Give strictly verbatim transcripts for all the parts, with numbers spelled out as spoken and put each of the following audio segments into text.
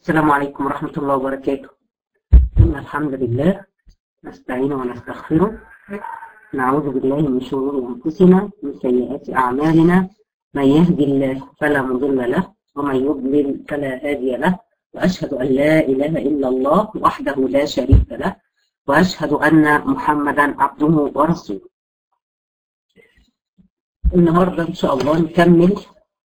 السلام عليكم ورحمة الله وبركاته. إن الحمد لله نستعينه ونستغفره، نعوذ بالله من شرور أنفسنا ومن سيئات أعمالنا، من يهدي الله فلا مضل له ومن يضلل فلا هادي له، وأشهد أن لا إله إلا الله وحده لا شريك له، وأشهد أن محمدا عبده ورسوله. النهاردة إن شاء الله نكمل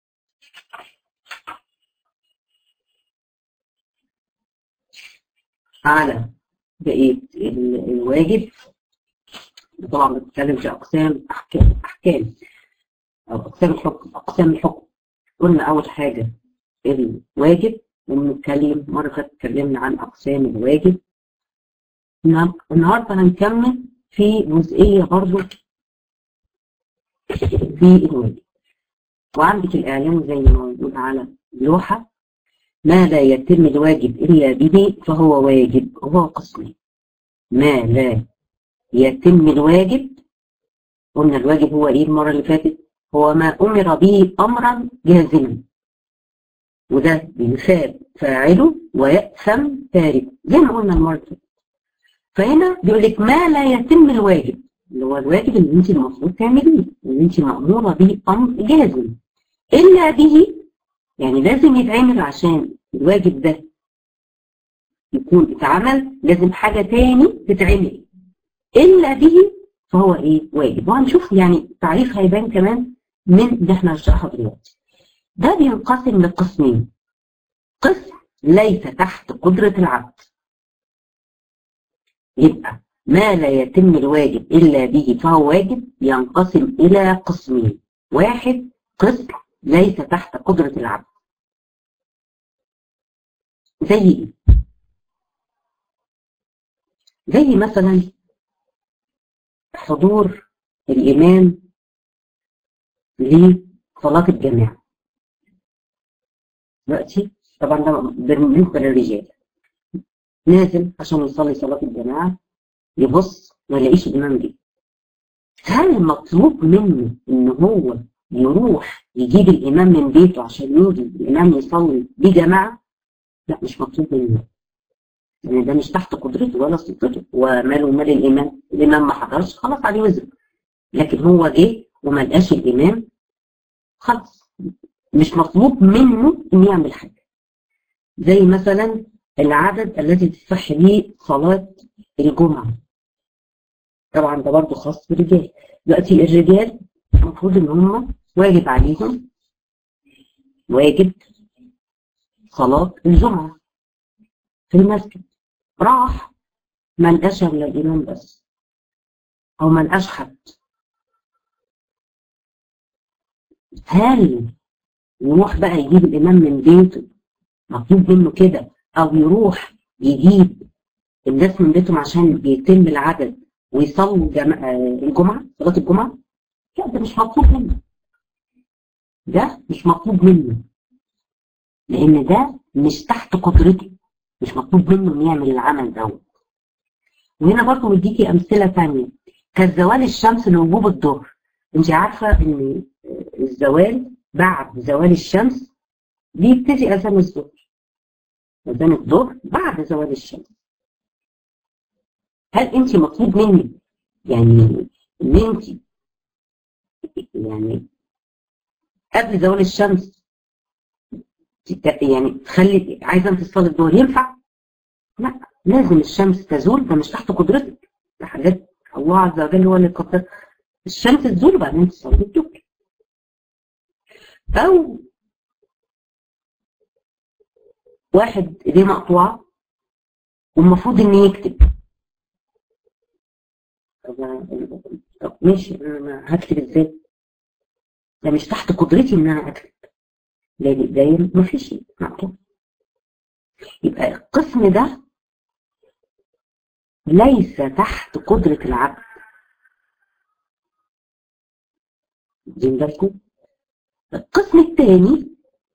على بقية الواجب. طبعا بنتكلم في أقسام أحكام أحكام أو أقسام الحكم أقسام الحكم. قلنا أول حاجة الواجب، وبنتكلم مرة فاتت اتكلمنا عن أقسام الواجب. النهارده هنكمل في جزئية برضو في الواجب. وعندك الإعلان زي ما موجود على اللوحة: ما لا يتم الواجب إلا به فهو واجب. وهو قسمين: ما لا يتم الواجب، قلنا الواجب هو إيه المرة اللي فاتت؟ هو ما أمر به أمرا جازما، وده بيثاب فاعله ويأثم تاركه زي ما قلنا المرة اللي فاتت. فهنا بيقول لك ما لا يتم الواجب، اللي هو الواجب اللي انت المفروض تعمليه، اللي انت مأمورة به أمر جازم، إلا به، يعني لازم يتعمل عشان الواجب ده يكون اتعمل، لازم حاجة تاني تتعمل إلا به فهو إيه؟ واجب. وهنشوف يعني التعريف هيبان كمان من اللي احنا هنشرحه دلوقتي. ده بينقسم لقسمين: قسم ليس تحت قدرة العبد، يبقى ما لا يتم الواجب إلا به فهو واجب، ينقسم إلى قسمين: واحد قسم ليس تحت قدرة العبد. زي إيه؟ زي مثلا حضور الإمام لصلاة الجماعة. دلوقتي طبعا ده بالنسبة للرجال، نازل عشان يصلي صلاة الجماعة، يبص ما يلاقيش الإمام جه. هل مطلوب منه إن هو يروح يجيب الإمام من بيته عشان يجي الإمام يصلي بجماعة؟ لا، مش مطلوب منه، لأن يعني ده مش تحت قدرته ولا سلطته. وماله ومال الإمام؟ الإمام ما حضرش، خلاص عليه وزر. لكن هو جه وما لقاش الإمام، خلاص مش مطلوب منه إن يعمل حاجة. زي مثلا العدد الذي تصح به صلاة الجمعة، طبعا ده برضه خاص بالرجال. دلوقتي الرجال المفروض إن هم واجب عليهم واجب صلاة الجمعة في المسجد. راح ما لقاش إلا الإمام بس، أو ما لقاش حد. هل يروح بقى يجيب الإمام من بيته؟ مطلوب منه كده؟ أو يروح يجيب الناس من بيتهم عشان يتم العدد ويصلوا جمع... الجمعة صلاة الجمعة؟ لا، ده مش مطلوب منه، ده مش مطلوب منه، لأن ده مش تحت قدرته، مش مطلوب منه إنه يعمل العمل دوت. وهنا برضه مديكي أمثلة تانية: كزوال الشمس لوجوب الظهر. أنت عارفة إن الزوال بعد زوال الشمس بيبتدي أذان الظهر، أذان الظهر بعد زوال الشمس. هل أنت مطلوب منك يعني إن أنت يعني قبل زوال الشمس يعني تخلي عايزة أنت تصلي الظهر؟ ينفع؟ لا، لازم الشمس تزول، ده مش تحت قدرتك، ده حاجات الله عز وجل هو اللي قدر الشمس تزول بعدين تصلي الظهر. أو واحد ايديه مقطوعة والمفروض إن يكتب، طب ماشي، أنا هكتب إزاي؟ ده مش تحت قدرتي إن أنا أكتب، لأن إيديا مفيش مقطوع. يبقى القسم ده ليس تحت قدرة العبد. واخدين بالكم؟ القسم الثاني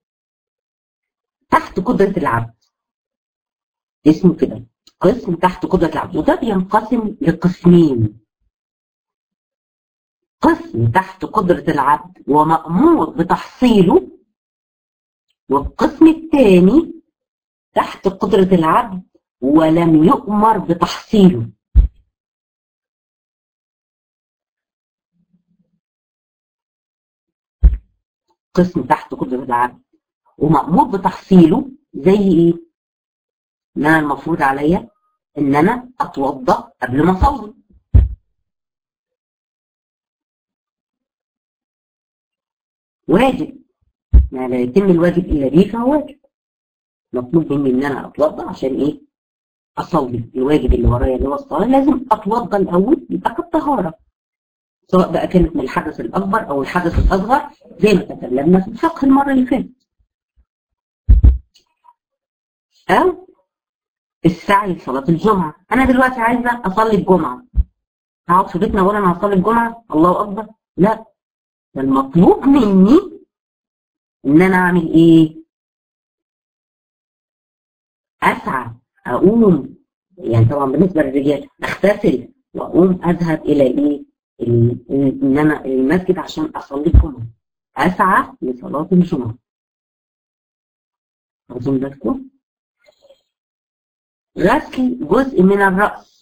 تحت قدرة العبد، اسمه كده قسم تحت قدرة العبد، وده بينقسم لقسمين: قسم تحت قدرة العبد ومأمور بتحصيله، والقسم الثاني تحت تحت قدرة العبد ولم يؤمر بتحصيله. قسم تحت قدرة العبد ومأمور بتحصيله زي ايه؟ ان انا المفروض عليا ان انا اتوضا قبل ما اصلي. واجب، ما لا يتم الواجب الا به فهو واجب. مطلوب مني ان انا اتوضا عشان ايه؟ اصلي الواجب اللي ورايا اللي هو الصلاه، لازم اتوضا الاول يبقى كالطهاره، سواء بقى كانت من الحدث الاكبر او الحدث الاصغر زي ما تكلمنا في الفقه المره اللي فاتت. او السعي لصلاه الجمعه، انا دلوقتي عايزه اصلي الجمعه، هقعد في بيتنا واقول انا هصلي الجمعه الله اكبر؟ لا، ده المطلوب مني ان انا اعمل ايه؟ اسعى، اقوم، يعني طبعا بالنسبه للرجال اغتسل واقوم اذهب الى ايه؟ ال- ان انا المسجد عشان اصلي الجمعه، اسعى لصلاه الجمعه. واخدين بالكم؟ غسل جزء من الراس،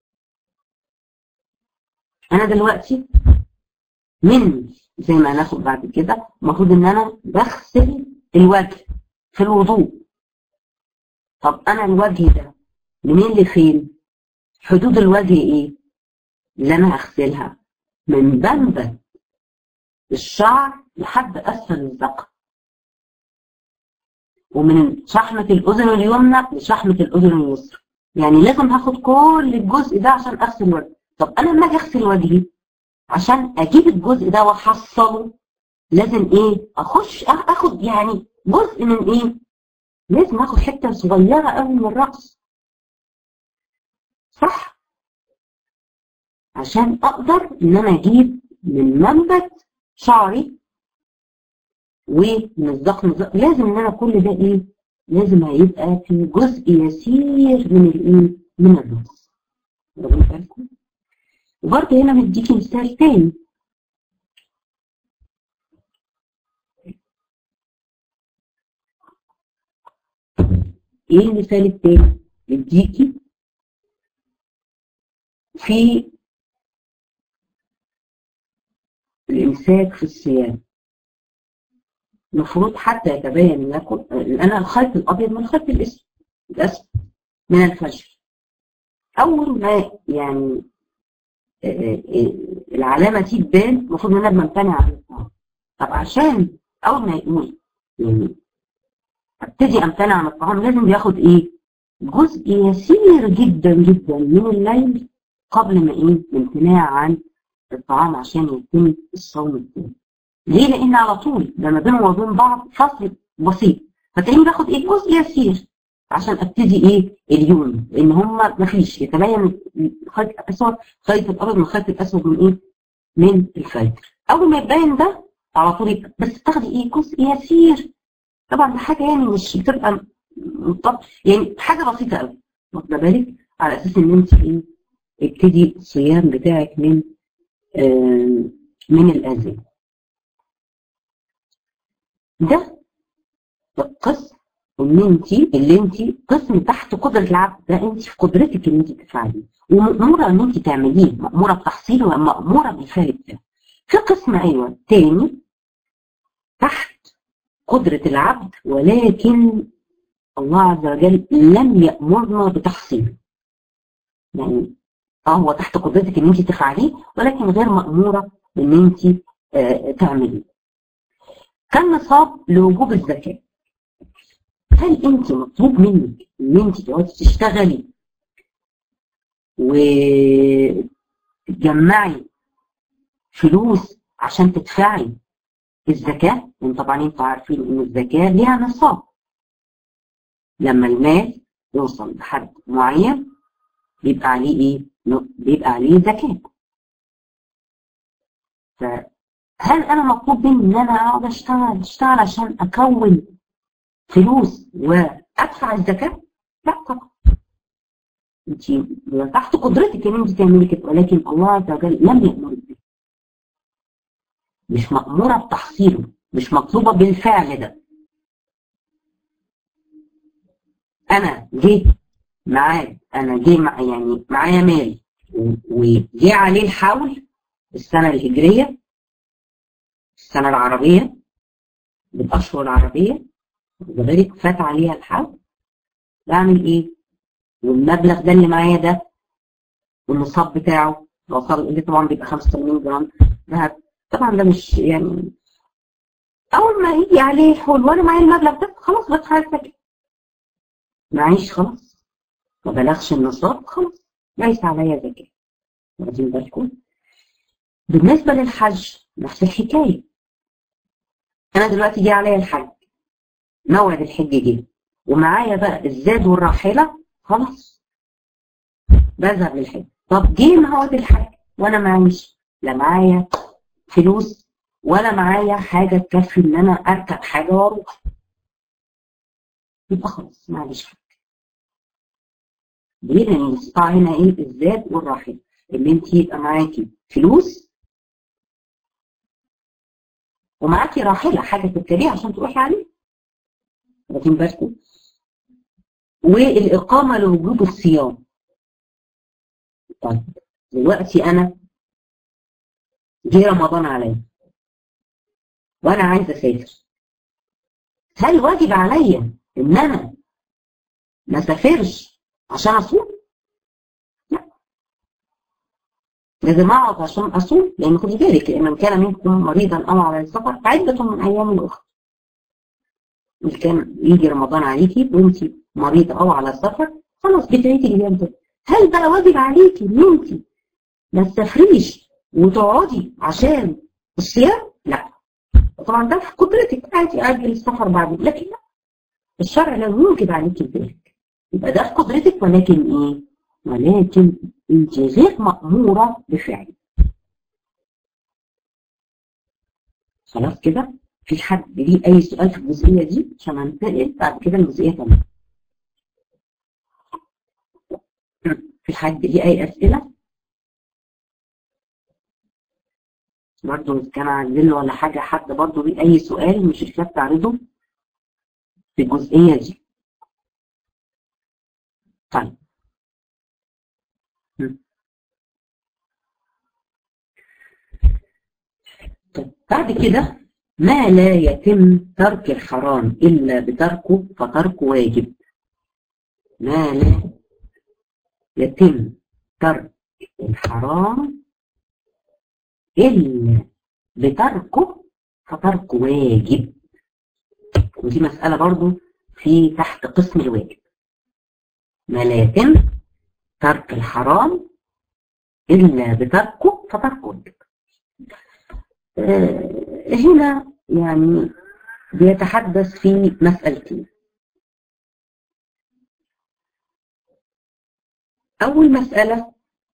انا دلوقتي من زي ما هناخد بعد كده المفروض ان انا بغسل الوجه في الوضوء. طب انا الوجه ده منين لفين؟ حدود الوجه ايه اللي انا هغسلها؟ من منبت الشعر لحد اسفل الذقن، ومن شحمة الأذن اليمنى لشحمة الأذن اليسرى. يعني لازم هاخد كل الجزء ده عشان أغسل وجهي. طب أنا لما أجي أغسل وجهي عشان أجيب الجزء ده وأحصله لازم إيه؟ أخش آخد يعني جزء من إيه؟ لازم آخد حتة صغيرة قوي من الرأس، صح؟ عشان أقدر إن أنا أجيب من منبت شعري ومن الذقن، لازم إن أنا كل ده إيه؟ لازم هيبقى في جزء يسير من الايه؟ من الراس. واخدين بالكم؟ وبرضه هنا مديكي مثال تاني. ايه المثال التاني؟ مديكي في الامساك في الصيام. المفروض حتى يتبين لكم انا الخيط الابيض من الخيط الاسود الاسود من الفجر. اول ما يعني العلامه دي تبان المفروض ان انا بمتنع عن الطعام. طب عشان اول ما يقول يعني ابتدي امتنع عن الطعام لازم بياخد ايه؟ جزء يسير جدا جدا من الليل قبل ما ايه؟ الامتناع عن الطعام عشان يتم الصوم التاني. ليه؟ لان على طول ده ما بينهم وبين بعض فصل بسيط، فتلاقيني باخد ايه؟ جزء يسير عشان ابتدي ايه؟ اليوم، لان هما ما فيش يتبين الخيط الاسود خيط الابيض من الخيط الاسود من ايه؟ من الفجر. اول ما يبين ده على طول يبقى بس تاخدي ايه؟ جزء يسير. طبعا دي حاجه يعني مش بتبقى مطلق، يعني حاجه بسيطه قوي، واخده بالك؟ على اساس ان انت ايه؟ ابتدي الصيام بتاعك من آه من الاذان. ده القسم ان انت اللي انت قسم تحت قدره العبد، ده انت في قدرتك ان انت تفعليه وماموره ان انت تعمليه، ماموره بتحصيله وماموره بالفعل بتاعه. في قسم ايوه تاني تحت قدره العبد ولكن الله عز وجل لم يأمرنا بتحصيله. يعني اه هو تحت قدرتك ان انت تفعليه ولكن غير مأمورة ان انت آه تعمليه. كان نصاب لوجوب الزكاة. هل انت مطلوب منك ان انت تقعدي تشتغلي وتجمعي فلوس عشان تدفعي الزكاة؟ لان طبعا انتوا عارفين ان الزكاة ليها نصاب، لما المال يوصل لحد معين بيبقى عليه ايه؟ بيبقى عليه زكاة. فهل انا مطلوب مني ان انا اقعد اشتغل اشتغل عشان اكون فلوس وادفع الزكاة؟ لا طبعا، انت تحت قدرتك ان انت تعملي كده، ولكن الله عز وجل لم يأمرك به، مش مأمورة بتحصيله، مش مطلوبة بالفعل ده. انا جه معايا انا جه مع يعني معايا مال وجه عليه الحول السنه الهجريه، السنه العربيه بالاشهر العربيه، وذلك فات عليها الحول، بعمل ايه؟ والمبلغ ده اللي معايا ده والنصاب بتاعه النصاب اللي طبعا بيبقى خمسة وثمانين جرام ذهب، طبعا ده مش يعني اول ما يجي عليه حول وانا معايا المبلغ ده خلاص بدفع الزكاه. معيش خلاص ما بلغش النصاب خلاص ليس عليا زكاه. واخدين بالكم؟ بالنسبه للحج نفس الحكايه. انا دلوقتي جه عليا الحج، موعد الحج جه ومعايا بقى الزاد والراحله، خلاص بذهب للحج. طب جه موعد الحج وانا معيش، لا معايا فلوس ولا معايا حاجه تكفي ان انا اركب حاجه واروح، يبقى خلاص معلش حاجه. ليه؟ لان الاستطاعه هنا ايه؟ الزاد والراحله. اللي انت يبقى معاكي فلوس ومعاكي راحله، حاجه تركبيها عشان تروحي عليه. واخدين بالكم؟ والاقامه لوجوب الصيام. طيب دلوقتي انا جه رمضان عليا وانا عايزه اسافر، هل واجب عليا ان انا ما اسافرش عشان اصوم؟ لا، لازم اقعد عشان اصوم، لان خدي بالك ان كان منكم مريضا او على السفر فعدة من ايام اخرى. اللي كان يجي رمضان عليكي وانت مريضه او على سفر خلاص بتعيدي الايام دول. هل بقى واجب عليكي ان انت ما تسافريش وتقعدي عشان الصيام؟ لا، طبعا ده في قدرتك، عادي اجل السفر بعدين، لكن لا، الشرع لا يوجب عليكي ذلك. يبقى ده في قدرتك، ولكن ايه؟ ولكن انت غير مأمورة بفعله. خلاص كده؟ في حد ليه اي سؤال في الجزئية دي عشان هنتقل بعد كده الجزئية تانية؟ في حد ليه اي اسئلة؟ برضه كان عندنا ولا حاجة، حد برضه ليه اي سؤال مش الكتاب تعرضه في الجزئية دي؟ طيب طيب بعد كده، ما لا يتم ترك الحرام إلا بتركه فتركه واجب. ما لا يتم ترك الحرام إلا بتركه فتركه واجب. ودي مسألة برضو في تحت قسم الواجب. ما لا يتم ترك الحرام إلا بتركه فتركه واجب. آه هنا يعني بيتحدث في مسألتين. أول مسألة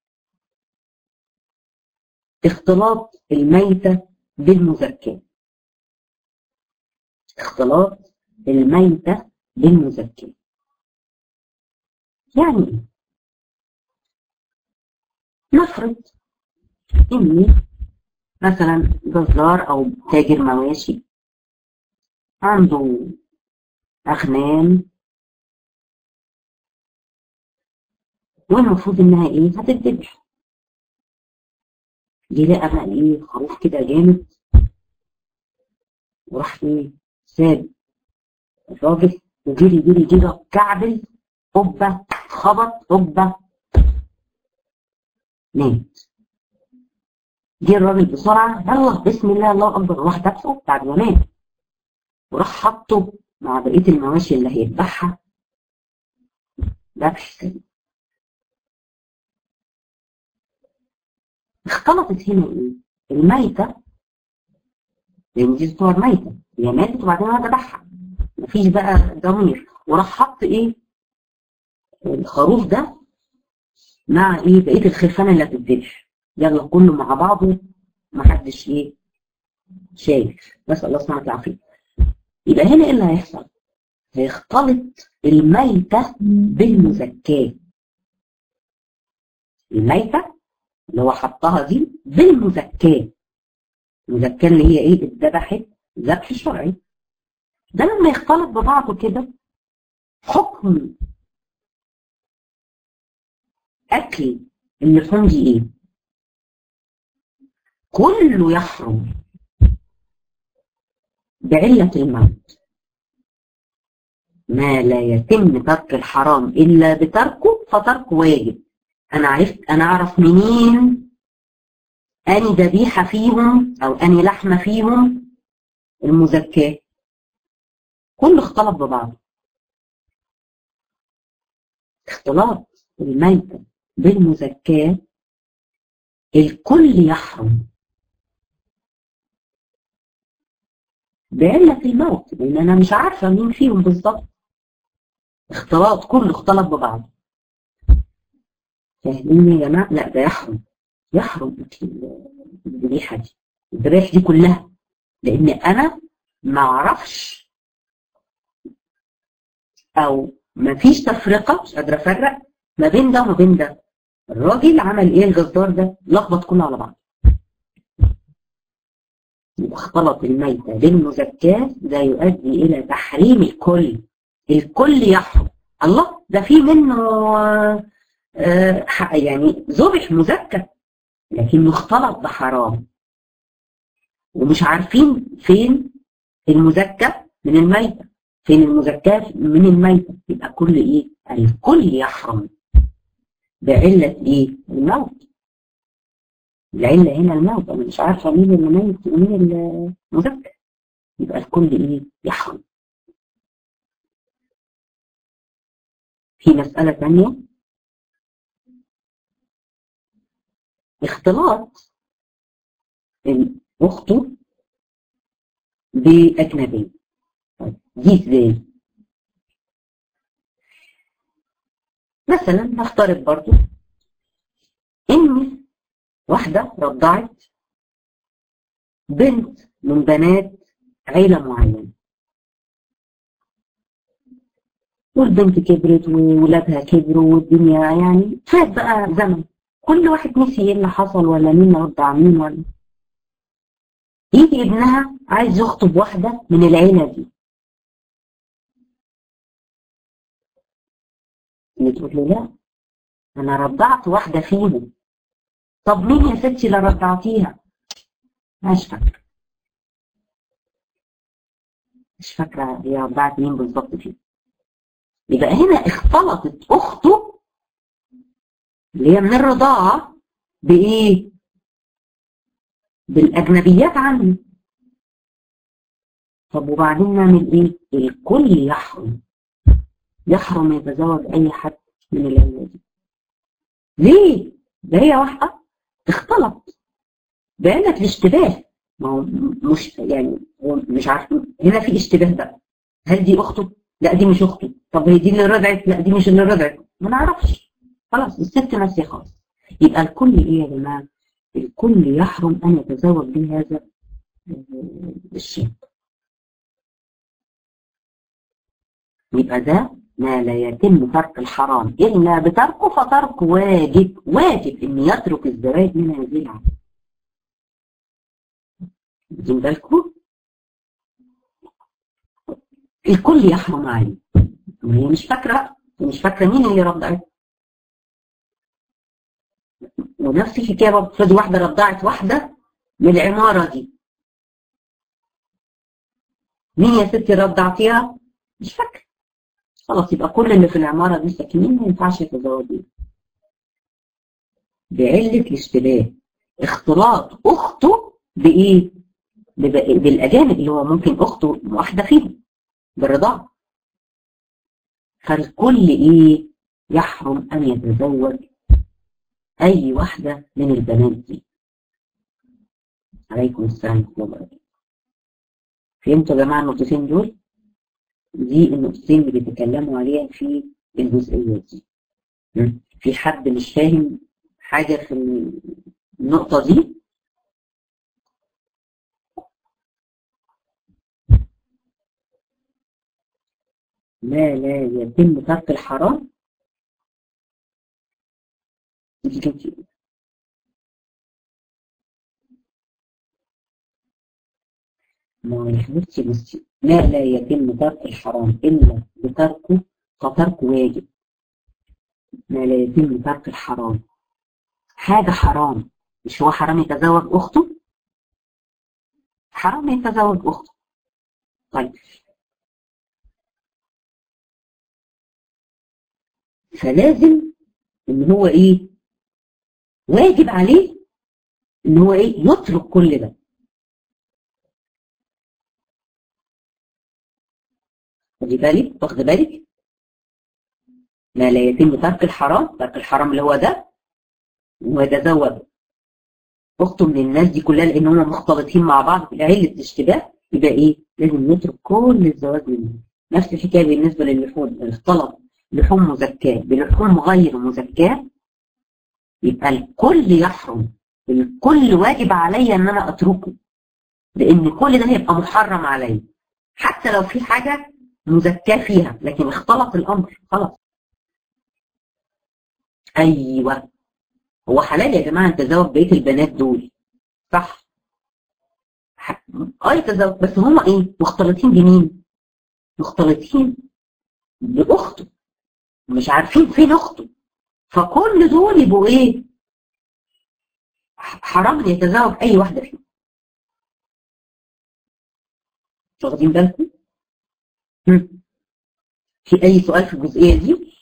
اختلاط الميتة بالمزكاة. اختلاط الميتة بالمزكاة يعني نفرض إني مثلا جزار أو تاجر مواشي عنده أغنام والمفروض إنها إيه؟ هتتذبح. جه لقى بقى إيه؟ خروف كده جامد وراح إيه؟ ساب الراجل وجري جري جري كعبل قبة، خبط قبة، مات. جه الراجل بسرعة يلا بسم الله الله أكبر، راح دبحه بعد ما مات وراح حطه مع بقية المواشي اللي هيذبحها ذبح سريع. اختلطت هنا ايه؟ الميتة، لأن دي صور ميتة، هي ماتت وبعدين أنا ذبحها مفيش بقى ضمير، وراح حط ايه؟ الخروف ده مع ايه؟ بقية الخرفان اللي هتتذبح، يلا كله مع بعضه محدش ايه؟ شايف. نسأل الله سبحانه وتعالى. يبقى هنا ايه اللي هيحصل؟ هيختلط الميتة بالمزكاة. الميتة اللي هو حطها دي بالمزكاة، المزكاة اللي هي ايه؟ اتذبحت ذبح شرعي. ده لما يختلط ببعضه كده حكم أكل اللحوم دي إيه؟ كله يحرم بعلة الموت. ما لا يتم ترك الحرام إلا بتركه فتركه واجب. أنا عرفت، أنا أعرف منين أني ذبيحة فيهم أو أني لحمة فيهم المزكاة؟ كله اختلط ببعض. اختلاط الميتة بالمزكاة الكل يحرم بعلة الموت، لأن أنا مش عارفة مين فيهم بالظبط. اختلاط، كله اختلط ببعض. فاهمين يا جماعة؟ لا، ده يحرم، يحرم أكل الذبيحة دي، الذبائح دي كلها، لأن أنا ما أعرفش أو ما فيش تفرقة، مش قادرة أفرق ما بين ده وما بين ده. الراجل عمل إيه الجزار ده؟ لخبط كله على بعض. واختلط الميتة بالمزكاة ده يؤدي إلى تحريم الكل. الكل يحرم. الله، ده في منه آه يعني ذبح مزكى لكنه اختلط بحرام، ومش عارفين فين المزكى من الميتة، فين المزكاة من الميتة. يبقى كل إيه؟ الكل يحرم بعلة إيه؟ الموت. العلة هنا الموت، أنا مش عارفة مين اللي ميت ومين اللي مزكى، يبقى الكل إيه؟ يحرم. في مسألة ثانية، اختلاط أخته بأجنبي. دي ازاي؟ مثلا نفترض برضو ان واحدة رضعت بنت من بنات عيلة معينة، والبنت كبرت وولادها كبروا والدنيا يعني فات بقى زمن، كل واحد نسي ايه اللي حصل ولا مين رضع مين، ولا يجي ابنها عايز يخطب واحدة من العيلة دي، اللي تقول له لا انا رضعت واحدة فيهم. طب مين يا ستي اللي رضعتيها؟ مش فاكرة، مش فاكرة هي رضعت مين بالظبط فيه. يبقى هنا اختلطت اخته اللي هي من الرضاعة بايه؟ بالاجنبيات عنه. طب وبعدين نعمل ايه؟ الكل يحرم، يحرم يتزوج اي حد من العيله دي. ليه؟ ده هي واحده اختلط بعلة الاشتباه. ما هو مش يعني هو مش عارفين هنا في اشتباه بقى، هل دي اخته؟ لا دي مش اخته. طب هي دي اللي رضعت؟ لا دي مش اللي رضعت. ما نعرفش، خلاص الست ناسيه خالص. يبقى الكل ايه يا جماعه؟ الكل يحرم ان يتزوج بهذا الشيء. يبقى ده ما لا يتم ترك الحرام إلا بتركه فترك واجب، واجب إن يترك الزواج من هذه العادة. واخدين بالكم؟ الكل يحرم عليه. وهي مش فاكرة، مش فاكرة مين اللي رضعت. ونفس الحكاية برضه، افرضي واحدة رضعت واحدة من العمارة دي، مين يا ستي رضعتيها؟ مش فاكرة. خلاص يبقى كل اللي في العمارة دي ساكنين ما ينفعش يتزوجوا بعلة الاشتباه. اختلاط أخته بإيه؟ بالأجانب، اللي هو ممكن أخته واحدة فيهم بالرضاعة. فالكل إيه؟ يحرم أن يتزوج أي واحدة من البنات دي. عليكم السلام ورحمة الله وبركاته. فهمتوا يا جماعة النقطتين دول؟ دي النقطتين اللي بيتكلموا عليها في الجزئية دي. في حد مش فاهم حاجة في النقطة دي؟ ما لا يتم ترك الحرام. ما يا حبيبتي بصي، ما لا يتم ترك الحرام إلا بتركه فترك واجب. ما لا يتم ترك الحرام. حاجة حرام، مش هو حرام يتزوج أخته؟ حرام يتزوج أخته. طيب فلازم إن هو إيه؟ واجب عليه إن هو إيه؟ يترك كل ده. خدي بالك، واخد بالك؟ ما لا يتم ترك الحرام، ترك الحرام اللي هو ده، ويتزوج أخته من الناس دي كلها لأن هم مختلطين مع بعض في علة اشتباه، يبقى إيه؟ لازم يترك كل الزواج منه. نفس الحكاية بالنسبة للحوم، اختلط لحوم مزكاة بلحوم غير مزكاة، يبقى الكل يحرم، الكل واجب عليا ان انا اتركه، لان كل ده هيبقى محرم عليا حتى لو في حاجة مزكاة فيها، لكن اختلط الامر خلاص. ايوه، هو حلال يا جماعة التزوج بقية البنات دول، صح؟ اه يتزوج، بس هما ايه؟ مختلطين بمين؟ مختلطين باخته، مش عارفين فين اخته، فكل دول يبقوا ايه؟ حرام يتزوج اي واحدة فيهم. واخدين بالكم؟ في اي سؤال في الجزئية دي؟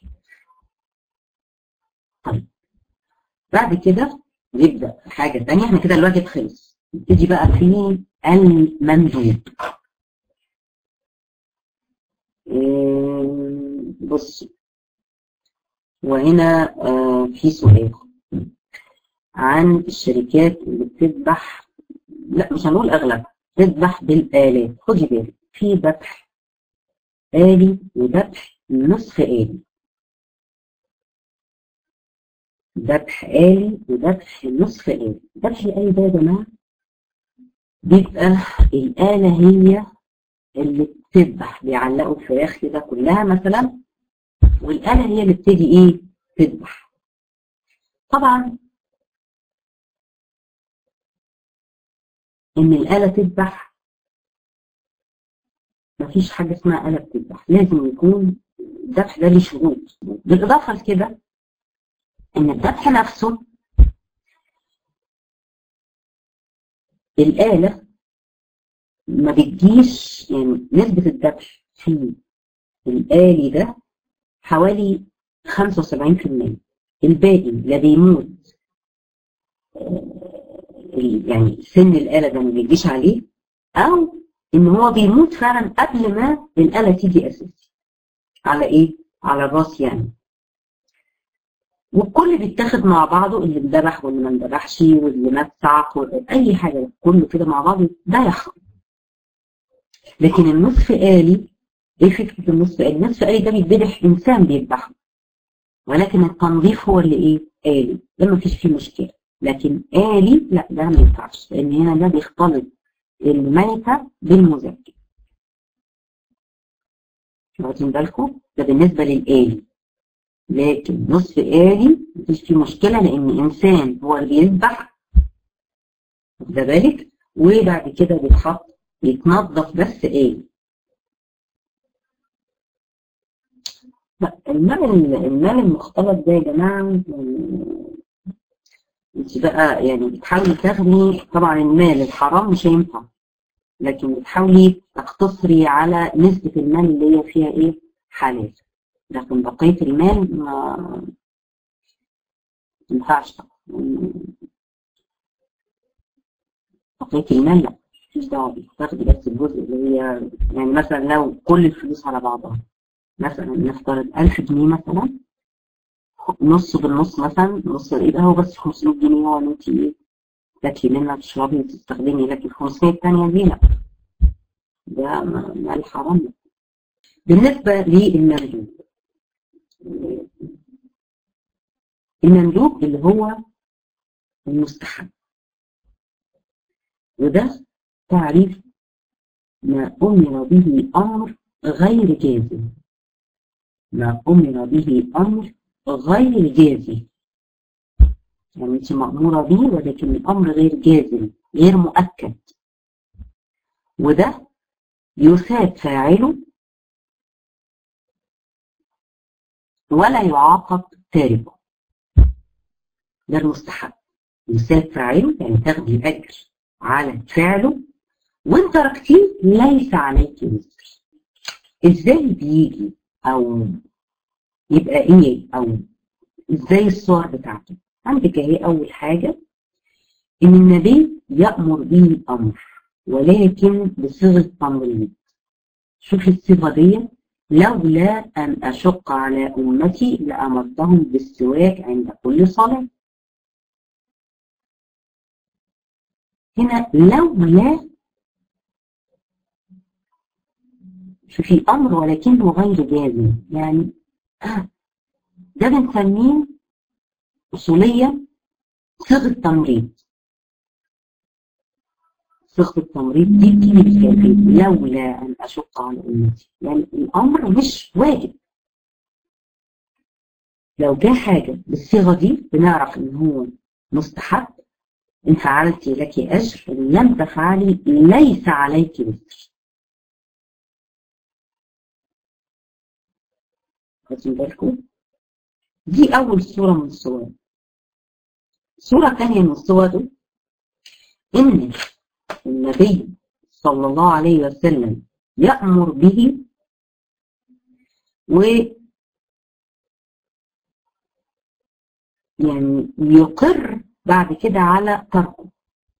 طيب بعد كده نبدأ في حاجة تانية، احنا كده الواجب خلص، نبتدي بقى في المندوب. إيه، بص، وهنا آه في سؤال عن الشركات اللي بتذبح، لا مش هنقول اغلب، تذبح بالآلات. خدي بالك، في ذبح آلي وذبح نصف آلي. ذبح آلي وذبح نصف آلي. ذبح الآلي ده يا جماعة بيبقى الآلة هي اللي بتذبح، بيعلقوا الفراخ كده كلها مثلا، والآلة هي اللي بتيجي ايه؟ تذبح. طبعا ان الآلة تذبح مفيش حاجة اسمها آلة بتذبح، لازم يكون الذبح ده ليه شروط. بالإضافة لكده ان الذبح نفسه الآلة ما بتجيش، يعني نسبة الذبح في الآلي ده حوالي خمسة وسبعين في المية، الباقي لا بيموت، يعني سن الآلة ده ما بيجيش عليه، أو إن هو بيموت فعلا قبل ما الآلة تيجي أساسي. على إيه؟ على الراس يعني. والكل بيتاخد مع بعضه، اللي اندبح واللي ما اندبحش واللي مات صعق، أي حاجة كله كده مع بعضه ده يحصل. لكن النصف آلي، إيه فكرة النصف آلي؟ النصف آلي ده بيتذبح إنسان بيذبحه، ولكن التنظيف هو اللي إيه؟ آلي، ده ما فيش فيه مشكلة. لكن آلي لا، ده ما ينفعش، لأن هنا ده بيختلط الميتة بالمزكي. واخدين بالكم؟ ده بالنسبة للآلي. لكن نصف آلي مفيش فيه مشكلة، لأن إنسان هو اللي بيذبح، واخد بالك؟ وبعد كده بيتحط يتنظف بس آلي. لا، المال المال المختلط ده يا جماعة، انت بقى يعني بتحاولي تاخدي، طبعا المال الحرام مش هينفع، لكن بتحاولي تقتصري على نسبة المال اللي هي فيها ايه؟ حلال. لكن بقية المال ما ينفعش طبعا. بقية المال لا، مفيش دعوة بيه، تاخدي بس الجزء اللي هي، يعني مثلا لو كل الفلوس على بعضها، مثلا نفترض ألف جنيه مثلا، نص بالنص مثلا، نص يبقى هو بس خمسمية جنيه هو اللي انت ايه؟ تاكلي منها تشربي وتستخدمي، لكن خمسمية التانية دي لا، ده مال حرام. بالنسبة للمندوب، المندوب اللي هو المستحب، وده تعريف ما أمر به أمر غير جازم. ما أمر به أمر غير جازم، يعني أنت مأمورة به ولكن الأمر غير جازم، غير مؤكد، وده يثاب فاعله ولا يعاقب تاركه. ده المستحب، يساب فاعله يعني تاخدي الأجر على فعله، وانت تركتيه ليس عليك وزر. ازاي بيجي او يبقى ايه او ازاي الصور بتاعته؟ عندك اهي اول حاجة ان النبي يأمر به الامر ولكن بصيغة تمريض. شوفي الصيغة دي، لولا ان اشق على امتي لامرتهم بالسواك عند كل صلاة. هنا لولا، شوفي امر ولكنه غير جازم، يعني آه ده بنسميه اصوليا صيغة تمريض. صيغة التمريض دي بتيجي بالكيفية لولا أن أشق على أمتي، يعني الأمر مش واجب. لو جاء حاجة بالصيغة دي بنعرف إن هو مستحب، إن فعلت لك أجر، إن لم تفعلي ليس عليك وزر. خدوا بالكم؟ دي أول صورة من الصور. صورة ثانية من الصور إن النبي صلى الله عليه وسلم يأمر به و يعني يقر بعد كده على تركه.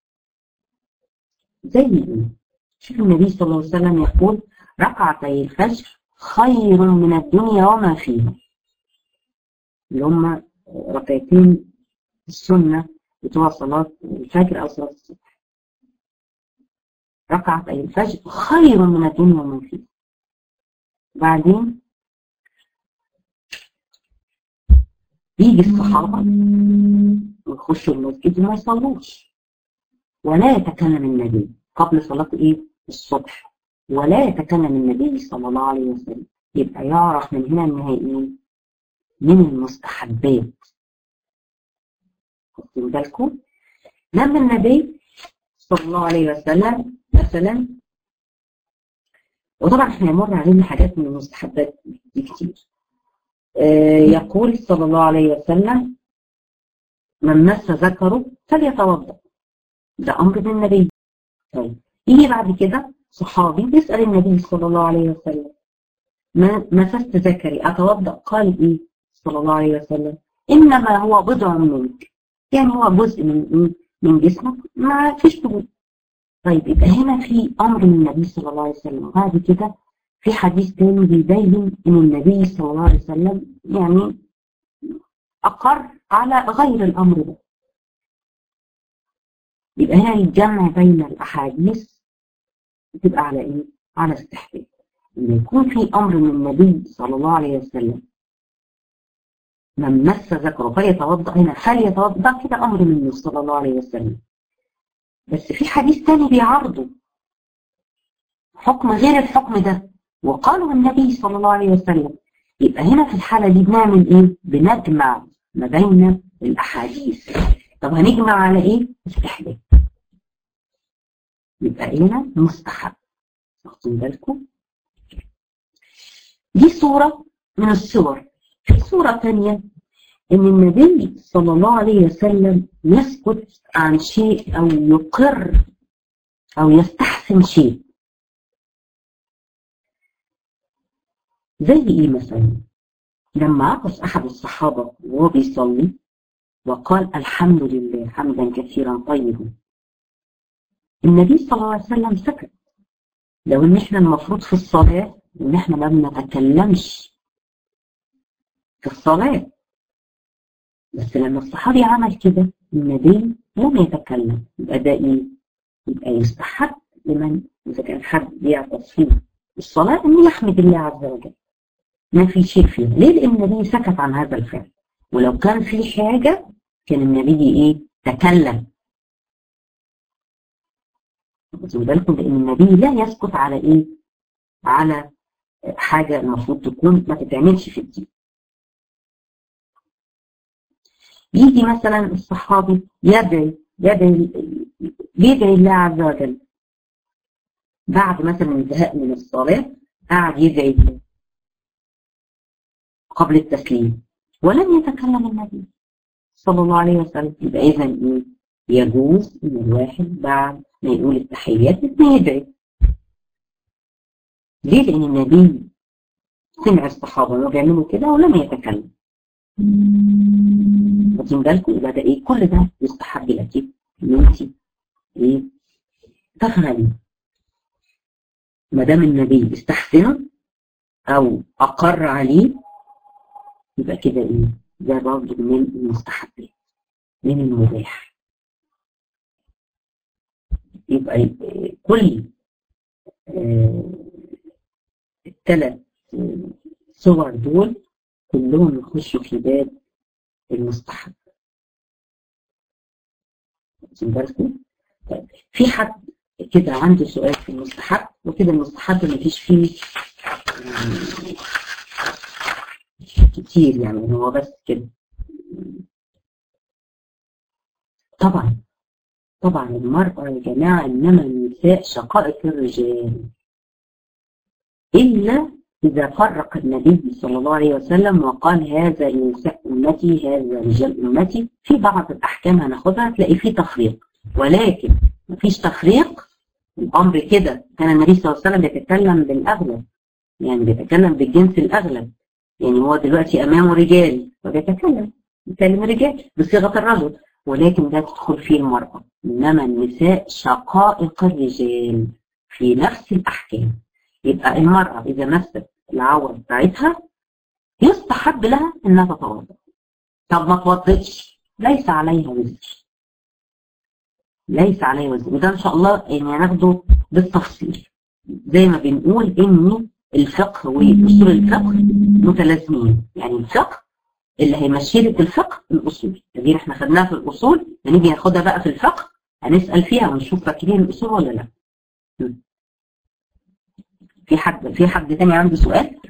زي ايه؟ شوف النبي صلى الله عليه وسلم يقول ركعتي الفجر خير من الدنيا وما فيها، اللي هم ركعتين السنة بتوع صلاة الفجر أو صلاة الصبح. ركعتي الفجر خير من الدنيا وما فيها. بعدين بيجي الصحابة ويخشوا المسجد وما يصلوش، ولا يتكلم النبي قبل صلاة ايه؟ الصبح، ولا يتكلم النبي صلى الله عليه وسلم. يبقى يعرف من هنا انها ايه؟ من المستحبات. خدوا بالكم؟ لما النبي صلى الله عليه وسلم مثلا، وطبعا احنا هنمر علينا حاجات من المستحبات دي كتير، آه يقول صلى الله عليه وسلم من مس ذكره فليتوضا. ده امر من النبي. طيب يجي بعد كده صحابي بيسال النبي صلى الله عليه وسلم ما مسست ذكري اتوضا؟ قال ايه صلى الله عليه وسلم؟ انما هو بضع منك، يعني هو جزء من من جسمك ما فيش وضوء. طيب يبقى هنا في امر من النبي صلى الله عليه وسلم. بعد كده في حديث تاني بيبين ان النبي صلى الله عليه وسلم يعني اقر على غير الامر ده. يبقى هنا الجمع بين الاحاديث بتبقى على ايه؟ على استحباب. ان يكون في امر من النبي صلى الله عليه وسلم من مس ذكره فليتوضا، هنا فليتوضا ده كده امر منه صلى الله عليه وسلم. بس في حديث تاني بيعارضه حكم غير الحكم ده وقالوا النبي صلى الله عليه وسلم. يبقى هنا في الحالة دي بنعمل ايه؟ بنجمع ما بين الاحاديث. طب هنجمع على ايه؟ استحباب. يبقى هنا مستحب. واخدين بالكم؟ دي صورة من الصور. في صورة ثانية ان النبي صلى الله عليه وسلم يسكت عن شيء او يقر او يستحسن شيء. زي ايه مثلا؟ لما عطس احد الصحابة وهو بيصلي وقال الحمد لله حمدا كثيرا طيبا، النبي صلى الله عليه وسلم سكت. لو ان احنا المفروض في الصلاة ان احنا ما بنتكلمش في الصلاة، بس لما الصحابي عمل كده النبي لم يتكلم. يبقى ده ايه؟ يبقى يستحب لمن اذا كان حد بيعطس فيه الصلاة ان يحمد الله عز وجل، ما في شيء فيه. ليه؟ لان النبي سكت عن هذا الفعل. ولو كان في حاجة كان النبي ايه؟ تكلم. خدوا بالكم لان النبي لا يسكت على ايه؟ على حاجة المفروض تكون ما تتعملش في الدين. يجي مثلا الصحابي يدعي يدعي بيدعي الله عز وجل بعد مثلا انتهاء من الصلاة، قاعد يدعي الله. قبل التسليم ولم يتكلم النبي صلى الله عليه وسلم، يبقى إذا إيه؟ يجوز إن الواحد بعد ما يقول التحيات يدعي. ليه؟ لأن النبي سمع الصحابة وهو بيعملوا كده ولم يتكلم. واخدين بالكم؟ يبقى ده إيه؟ كل ده يستحب لك إن أنت إيه؟ تفعلي. ما دام النبي استحسنه أو أقر عليه يبقى كده إيه؟ ده برضه من المستحبات، من المباح. يبقى كل آه الثلاث صور دول كلهم يخشوا في باب المستحب. واخدين بالكم؟ طيب في حد كده عنده سؤال في المستحب، وكده المستحب ما فيش فيه كتير يعني، هو بس كده. طبعا طبعا المرأة يا جماعة إنما النساء شقائق الرجال، إلا إذا فرق النبي صلى الله عليه وسلم وقال هذا نساء أمتي هذا رجال أمتي. في بعض الأحكام هناخدها تلاقي فيه تفريق، ولكن مفيش تفريق. الأمر كده كان النبي صلى الله عليه وسلم بيتكلم بالأغلب، يعني بيتكلم بالجنس الأغلب. يعني هو دلوقتي أمامه رجال فبيتكلم بيتكلم رجال بصيغة الرجل، ولكن ده تدخل فيه المرأة. إنما النساء شقائق الرجال في نفس الأحكام. يبقى المرأة إذا مست العورة بتاعتها يستحب لها إنها تتوضأ. طب ما توضتش ليس عليها وزر، ليس عليها وزر. وده إن شاء الله يعني هناخده بالتفصيل. زي ما بنقول إن الفقه وأصول الفقه متلازمين، يعني الفقه اللي هيمشي لك الفقه الأصول دي احنا خدناها في الأصول، هنيجي ناخدها بقى في الفقه هنسأل فيها ونشوف فاكرين الأصول ولا لا. في حد في حد تاني عنده سؤال؟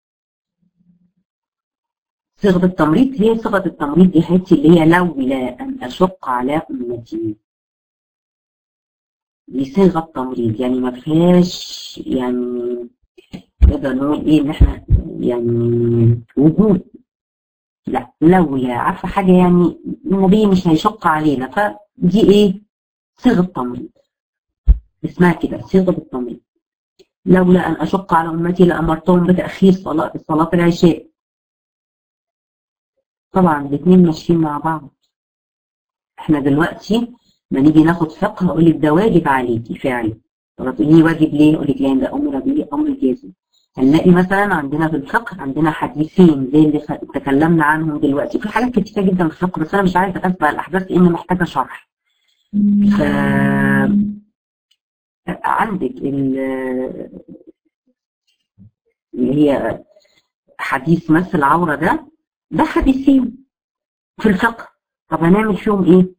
صيغة التمريض، هي صيغة التمريض دي حتي اللي هي لولا أن أشق على أمتي. دي صيغة تمريض يعني ما فيهاش يعني نقدر نقول ايه ان احنا يعني وجود، لا لولا عارفه حاجه يعني النبي مش هيشق علينا، فدي ايه؟ صيغه تمريض اسمها كده صيغه التمريض. لولا ان اشق على امتي لامرتهم بتاخير صلاه صلاه العشاء. طبعا الاثنين ماشيين مع بعض. احنا دلوقتي ما نيجي ناخد فقه اقول لك ده واجب عليكي فعلا. طب تقولي واجب ليه؟ اقول لك لان ده امر به امر جازم. هنلاقي مثلا عندنا في الفقه عندنا حديثين زي اللي تكلمنا عنهم دلوقتي. في حاجات كتيره جدا في الفقه بس انا مش عايزه اتبع الاحداث لان محتاجه شرح. ف عندك اللي هي حديث مس العوره ده ده حديثين في الفقه. طب هنعمل فيهم ايه؟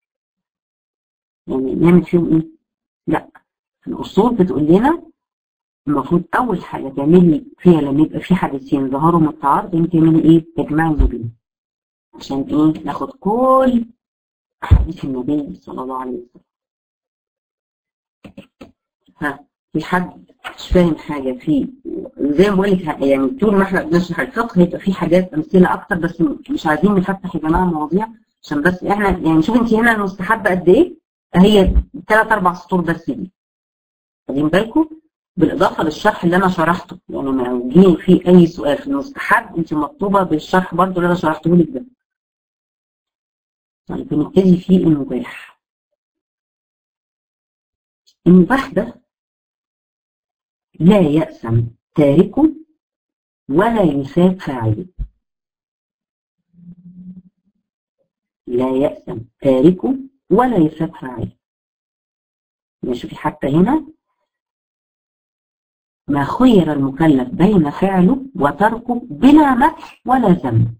يعني نعمل فيهم ايه؟ لا الاصول بتقول لنا المفروض اول حاجه تعملي فيها لما يبقى في حديثين ظهروا متعارض انت تعملي ايه؟ تجمعي ما بينهم عشان ايه؟ ناخد كل احاديث النبي صلى الله عليه وسلم. ها في حد مش فاهم حاجه فيه؟ زي ما بقول لك يعني طول ما احنا بنشرح الفقه هيبقى في حاجات امثله اكتر، بس مش عايزين نفتح يا جماعه مواضيع عشان بس احنا يعني شوف انت هنا المستحب قد ايه؟ هي ثلاث اربع سطور بس دي. واخدين بالكم؟ بالاضافه للشرح اللي انا شرحته، يعني لو جه في اي سؤال في المستحب انت مطلوبه بالشرح برضه اللي انا شرحته لك ده. طيب بنبتدي في المباح. المباح ده لا يأثم تاركه ولا يثاب فاعله. لا يأثم تاركه ولا يثاب فاعله. نشوف حتى هنا ما خير المكلف بين فعله وتركه بلا مدح ولا ذم.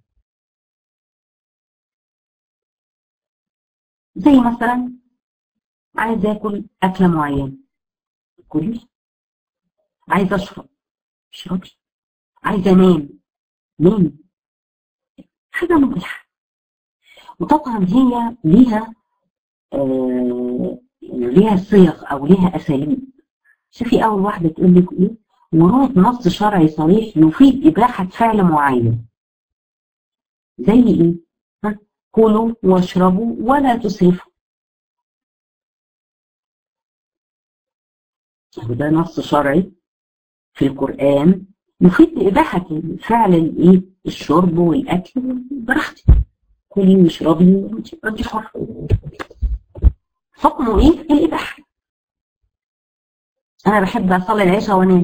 زي مثلا عايز اكل اكله معينه كلي، عايز اشرب اشربي، عايز انام نامي، حاجه مباحه. وطبعا هي ليها آه ليها صيغ او ليها اساليب. شوفي اول واحده تقول لك ايه؟ ورود نص شرعي صريح يفيد اباحه فعل معين. زي ايه؟ ها؟ كلوا واشربوا ولا تسرفوا. ده نص شرعي في القرآن يفيد إباحة فعل الايه؟ الشرب والأكل براحتك. كلي واشربي وانت حرة. حكمه ايه؟ الإباحة. أنا بحب أصلي العشاء وأنام.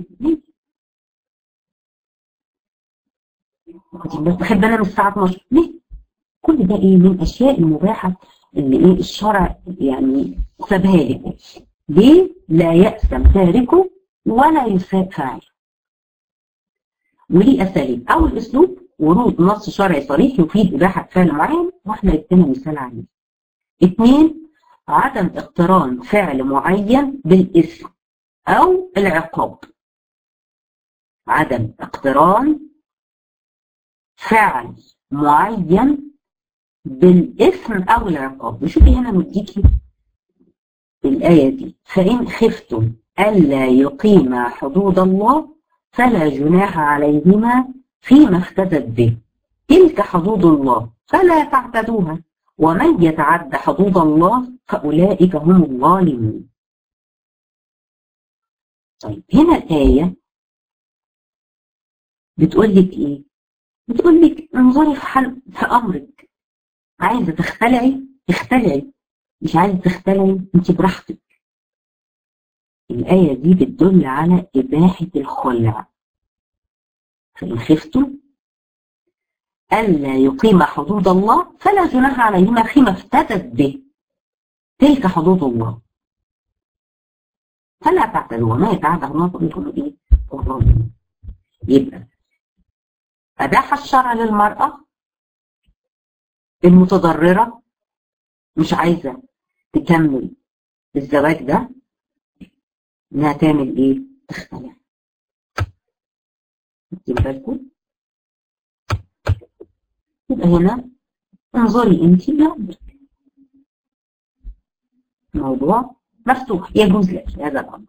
بحب أنام الساعة اتناشر. ليه؟ كل ده ايه؟ من الأشياء المباحة اللي ايه؟ الشرع يعني سابها لك. ليه؟ لا يأثم تاركه ولا يساء فاعله. وليه أساليب. أول أسلوب ورود نص شرعي صريح يفيد إباحة فعل معين، واحنا ادينا مثال عليه. اثنين، عدم اقتران فعل معين بالإثم أو العقاب. عدم اقتران فعل معين بالإثم أو العقاب. وشوفي هنا مديكي الآية دي: فإن خفتم ألا يقيما حدود الله فلا جناح عليهما فيما افتدت به، تلك حدود الله فلا تعتدوها، ومن يتعد حدود الله فأولئك هم الظالمون. طيب هنا الآية بتقول لك إيه؟ بتقول لك انظري في حل في أمرك. عايزة تختلعي اختلعي، مش عايزة تختلعي انت براحتك. الآية دي بتدل على إباحة الخلع. فإن خفتم ألا يقيم حدود الله فلا جناح عليهما فيما افتدت به، تلك حدود الله فلا تعتدوا، وما يتعدى الله فبيقولوا إيه؟ الظالمون. يبقى أباح الشرع للمرأة المتضررة مش عايزة تكمل الزواج ده إنها تعمل إيه؟ تختلع. واخدين بالكم؟ يبقى هنا انظري انت لأمرك. الموضوع مفتوح، يجوز لك هذا الأمر.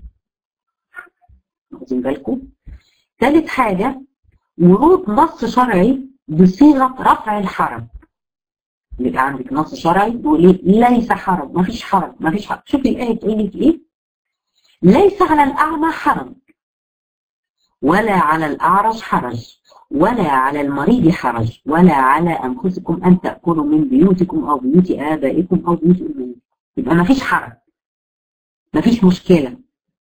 واخدين بالكم؟ ثالث حاجة ورود نص شرعي بصيغة رفع الحرج. يبقى عندك نص شرعي يقول ليس حرج، ما فيش حرج، ما فيش حرج. شوفي الآية تقول لك إيه؟ ليس على الأعمى حرج ولا على الأعرج حرج ولا على المريض حرج ولا على أنفسكم أن تأكلوا من بيوتكم أو بيوت آبائكم أو بيوت أمهاتكم. يبقى ما فيش حرج، ما فيش مشكلة.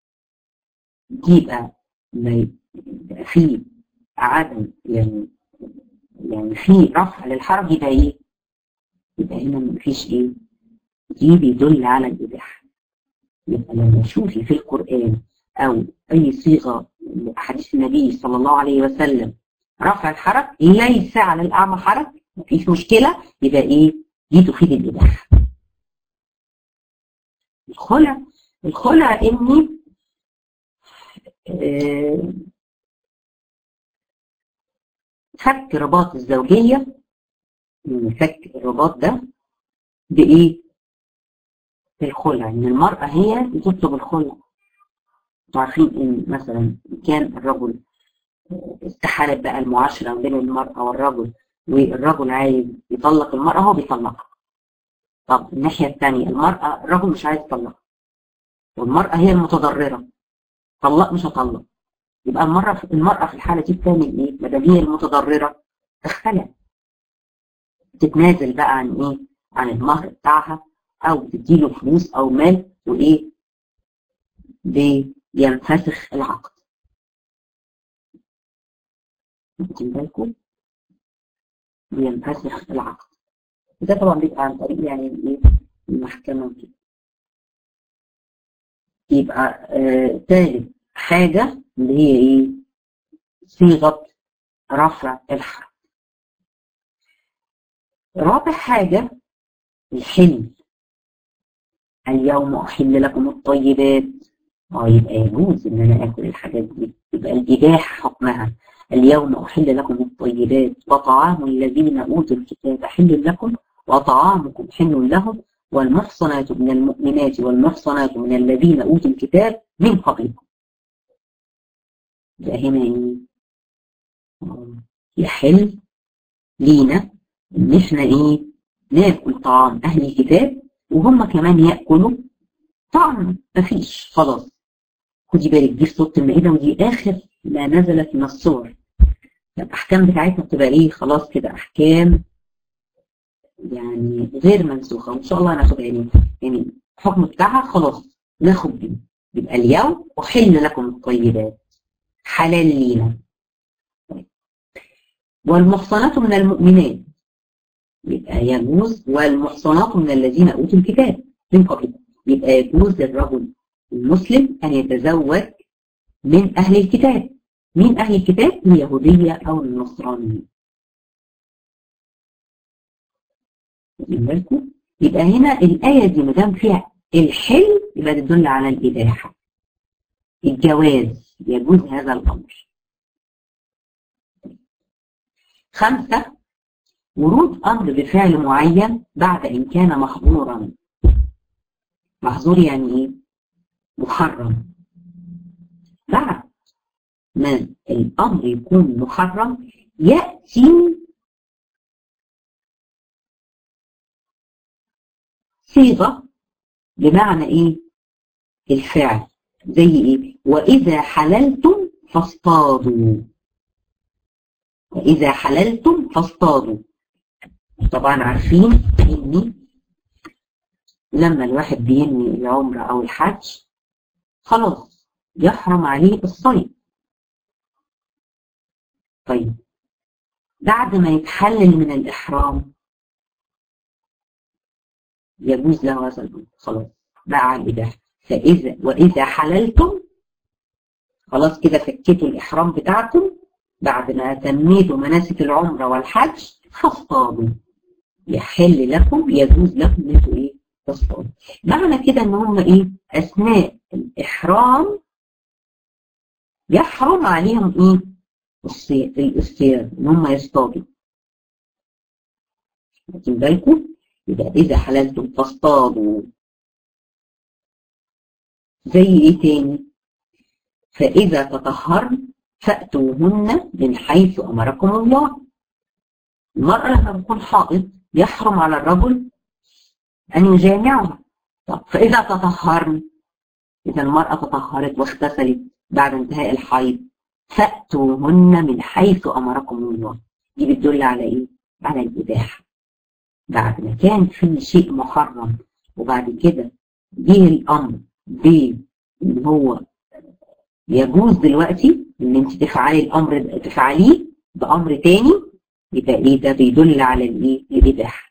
يبقى في عدم يعني يعني في رفع للحرج، يبقى إيه؟ يبقى هنا ما فيش إيه؟ دي بيدل على الإباحة. يبقى لما تشوفي في القرآن أو أي صيغة حديث النبي صلى الله عليه وسلم رفع الحرج، ليس على الأعمى حرج، مفيش مشكلة، يبقى إيه؟ دي تفيد الإباحة. الخلع الخلع إني آه فك رباط الزوجية، فك الرباط ده بإيه؟ بالخلع. إن المرأة هي تطلب الخلع. عارفين إن مثلا كان الرجل استحالت بقى المعاشرة بين المرأة والرجل، والرجل عايز يطلق المرأة، هو بيطلقها. طب الناحية الثانية المرأة الرجل مش عايز يطلقها والمرأة هي المتضررة، طلق مش هطلق، يبقى المرأة المرأة في الحالة دي بتعمل ايه؟ ما دام هي المتضررة تختلع، تتنازل بقى عن ايه؟ عن المهر بتاعها او تديله فلوس او مال، وايه؟ بينفسخ العقد. واخدين بالكم؟ بينفسخ العقد. ده طبعا بيبقى عن طريق يعني الايه؟ المحكمة كده. يبقى آه ثالث حاجة اللي هي ايه؟ صيغة رفع الحرج. رابع حاجة الحل. اليوم أحل لكم الطيبات. اه يبقى يجوز ان انا اكل الحاجات دي، يبقى الاباحة حكمها اليوم أحل لكم الطيبات وطعام الذين أوتوا الكتاب حل لكم وطعامكم حل لهم والمحصنات من المؤمنات والمحصنات من الذين أوتوا الكتاب من قبلكم. يبقى هنا ايه؟ يحل لينا ان احنا ايه ناكل طعام اهل الكتاب وهم كمان ياكلوا طعم. مفيش خلاص. خدي بالك دي في سوره المائده ودي اخر ما نزلت من الصور. الاحكام بتاعتنا بتبقى ايه خلاص كده احكام يعني غير منسوخه، وان شاء الله هناخدها يعني يعني الحكم بتاعها خلاص ناخد بيه. يبقى اليوم احل لكم الطيبات حلال لينا. والمحصنات من المؤمنات يبقى يجوز، والمحصنات من الذين اوتوا الكتاب من قبلكم يبقى يجوز للرجل المسلم ان يتزوج من اهل الكتاب. مين اهل الكتاب؟ اليهوديه او النصرانيه. واخدين بالكم؟ يبقى هنا الايه دي ما دام فيها الحل يبقى تدل على الاباحه، الجواز، يجوز هذا الامر. خمسه ورود امر بفعل معين بعد ان كان محظورا. محظور يعني ايه؟ محرم. بعد ما الامر يكون محرم ياتي صيغه بمعنى ايه؟ الفعل. زي ايه؟ واذا حللتم فاصطادوا. واذا حللتم فاصطادوا. طبعا عارفين ان لما الواحد بينوي العمره او الحج خلاص يحرم عليه الصيد. طيب بعد ما يتحلل من الاحرام يجوز له هذا الامر خلاص بقى على الاباحه. فاذا واذا حللتم خلاص كده فكيتوا الاحرام بتاعكم بعد ما تميتوا مناسك العمره والحج فاصطادوا. يحل لكم يجوز لكم ان انتوا ايه؟ تصطادوا. معنى كده ان هم ايه؟ اثناء الاحرام يحرم عليهم ايه؟ الصيد، الاصطياد، ان هم يصطادوا. واخدين بالكم؟ يبقى اذا حللتم فاصطادوا. زي ايه تاني؟ فاذا تطهرن فاتوهن من حيث امركم الله. المرأة لما بتكون حائض يحرم على الرجل أن يجامعها. طب فإذا تطهرن، إذا المرأة تطهرت واغتسلت بعد انتهاء الحيض فأتوهن من حيث أمركم الله. دي بتدل على إيه؟ على الإباحة. بعد ما كان في شيء محرم وبعد كده جه الأمر بإن هو يجوز دلوقتي إن أنت تفعلي الأمر تفعليه بأمر تاني، يبقى ايه ده؟ بيدل على الايه؟ الاباحه.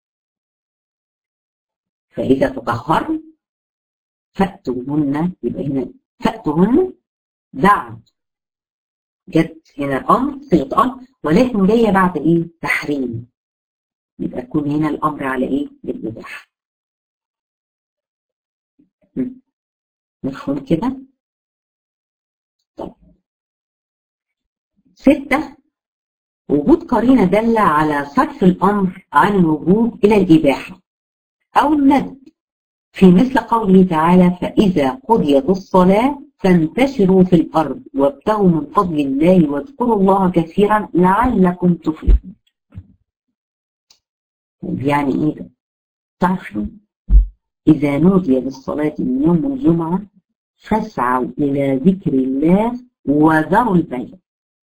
فاذا تطهرن فاتوهن، يبقى هنا فاتوهن بعد جت هنا الامر صيغه امر ولكن جايه بعد ايه؟ تحريم. يبقى يكون هنا الامر على ايه؟ الاباحه. مفهوم كده؟ طيب سته وجود قرينة دالة على صرف الأمر عن الوجوب إلى الإباحة أو الندب، في مثل قوله تعالى فإذا قضيت الصلاة فانتشروا في الأرض وابتغوا من فضل الله واذكروا الله كثيرا لعلكم تفلحون. يعني إيه ده؟ تعرفون إذا نودي للصلاة من يوم الجمعة فاسعوا إلى ذكر الله وذروا البيع.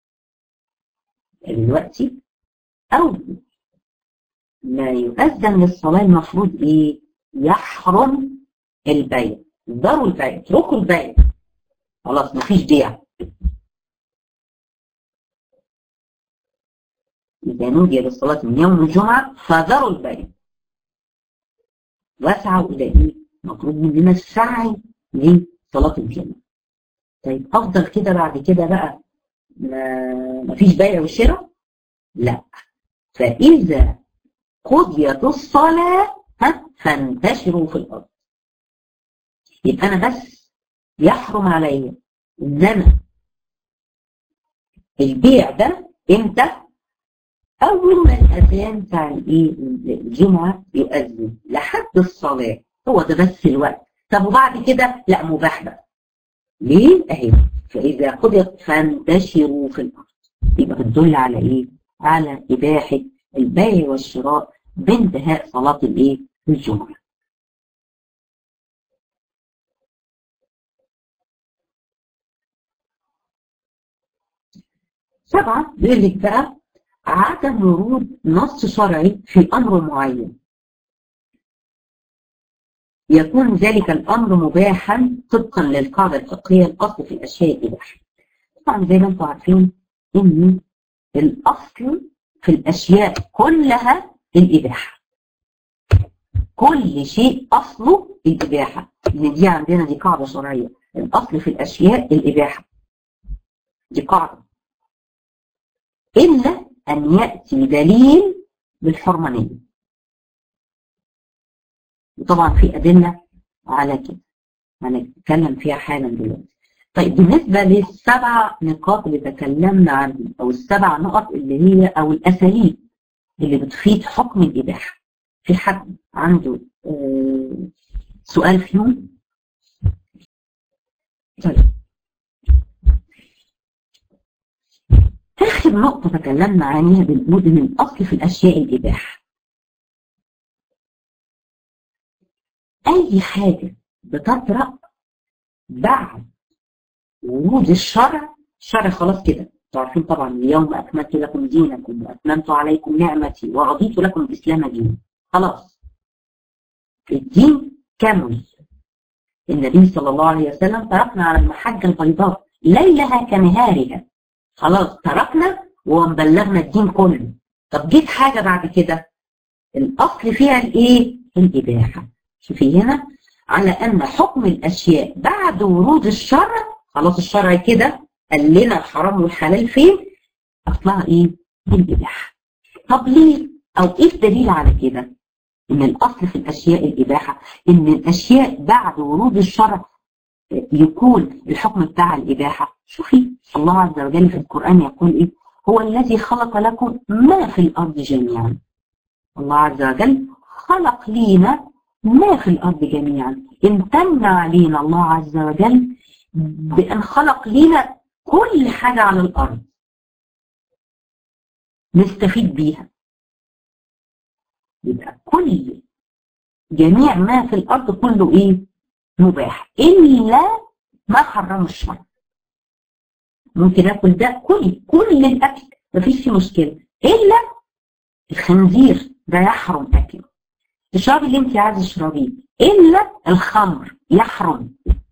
دلوقتي أول ما يؤذن للصلاة المفروض إيه؟ يحرم البيع. ذروا البيع، اتركوا البيع، خلاص مفيش بيع. إذا نودي للصلاة من يوم الجمعة فذروا البيع واسعوا إلى إيه؟ مطلوب مننا السعي لصلاة الجمعة. طيب أفضل كده بعد كده بقى ما فيش بيع وشراء؟ لا. فإذا قضيت الصلاة ها فانتشروا في الأرض. يبقى أنا بس يحرم عليا إن أنا البيع ده إمتى؟ أول ما الأذان بتاع الجمعة يؤذن لحد الصلاة، هو ده بس الوقت. طب وبعد كده لا مباح بقى. ليه؟ أهي فإذا قضيت فانتشروا في الأرض. يبقى بتدل على إيه؟ على إباحة البيع والشراء بانتهاء صلاة الايه؟ الجمعة. سبعة بيقول لك بقى عدم ورود نص شرعي في أمر معين يكون ذلك الأمر مباحا طبقا للقاعدة الفقهية الأصل في الأشياء الإباحة. طبعا زي ما انتم عارفين إن الأصل في الأشياء كلها الإباحة. كل شيء أصله الإباحة، لأن دي عندنا دي قاعدة شرعية، الأصل في الأشياء الإباحة، دي قاعدة، إلا أن يأتي دليل بالحرمانية. وطبعا في أدلة على كده هنتكلم فيها حالا دلوقتي. طيب بالنسبة للسبع نقاط اللي تكلمنا عنهم، أو السبع نقط اللي هي أو الأساليب اللي بتفيد حكم الإباحة، في حد عنده آه سؤال فيهم؟ طيب آخر نقطة تكلمنا عنها بنقول إن الأصل في الأشياء الإباحة. أي حاجة بتطرأ بعد ورود الشرع، الشرع خلاص كده تعرفين طبعا اليوم أكملت لكم دينكم وأتممت عليكم نعمتي ورضيت لكم الإسلام دينا، خلاص الدين كامل. النبي صلى الله عليه وسلم تركنا على المحجة البيضاء ليلها كنهارها، خلاص تركنا وبلغنا الدين كله. طب جيت حاجة بعد كده الأصل فيها الإيه؟ الإباحة. شوفي هنا على أن حكم الأشياء بعد ورود الشرع، خلاص الشرع كده قال لنا الحرام والحلال فين، أصلها إيه؟ الإباحة. طب ليه؟ أو إيه الدليل على كده؟ إن الأصل في الأشياء الإباحة، إن الأشياء بعد ورود الشرع يكون الحكم بتاع الإباحة. شوفي الله عز وجل في القرآن يقول إيه؟ هو الذي خلق لكم ما في الأرض جميعا. الله عز وجل خلق لينا ما في الأرض جميعا، امتن علينا الله عز وجل بأن خلق لينا كل حاجة على الأرض نستفيد بيها. يبقى كل جميع ما في الأرض كله إيه؟ مباح، إلا ما حرم الشرع. ممكن أكل ده، كل كل الأكل مفيش فيه مشكلة، إلا الخنزير ده يحرم أكله. تشربي اللي أنت عايزة تشربيه، إلا الخمر يحرم.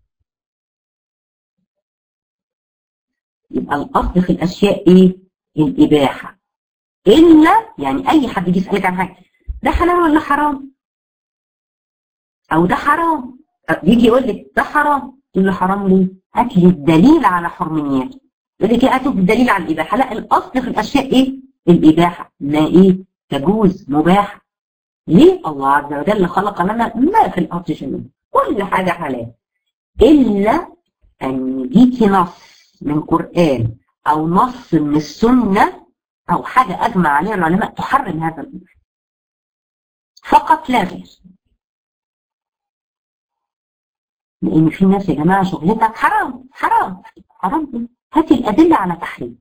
يبقى الأصل في الأشياء إيه؟ الإباحة. إلا يعني أي حد يجي يسألك عن حاجة ده حلال ولا حرام؟ أو ده حرام، يجي يقول لك ده حرام، تقول له حرام ليه؟ هات لي الدليل على حرمانيته. يقول لك إيه؟ هات لي الدليل على الإباحة. لا، الأصل في الأشياء إيه؟ الإباحة. لا إيه؟ تجوز، مباح. ليه؟ الله عز وجل خلق لنا ما في الأرض جميعا، كل حاجة حلال، إلا أن يجيكي نص من قرآن أو نص من السنة أو حاجة أجمع عليها العلماء تحرم هذا الأمر فقط لا غير. لأن في ناس يا جماعة شغلتها حرام حرام حرام، هاتي الأدلة على تحريم.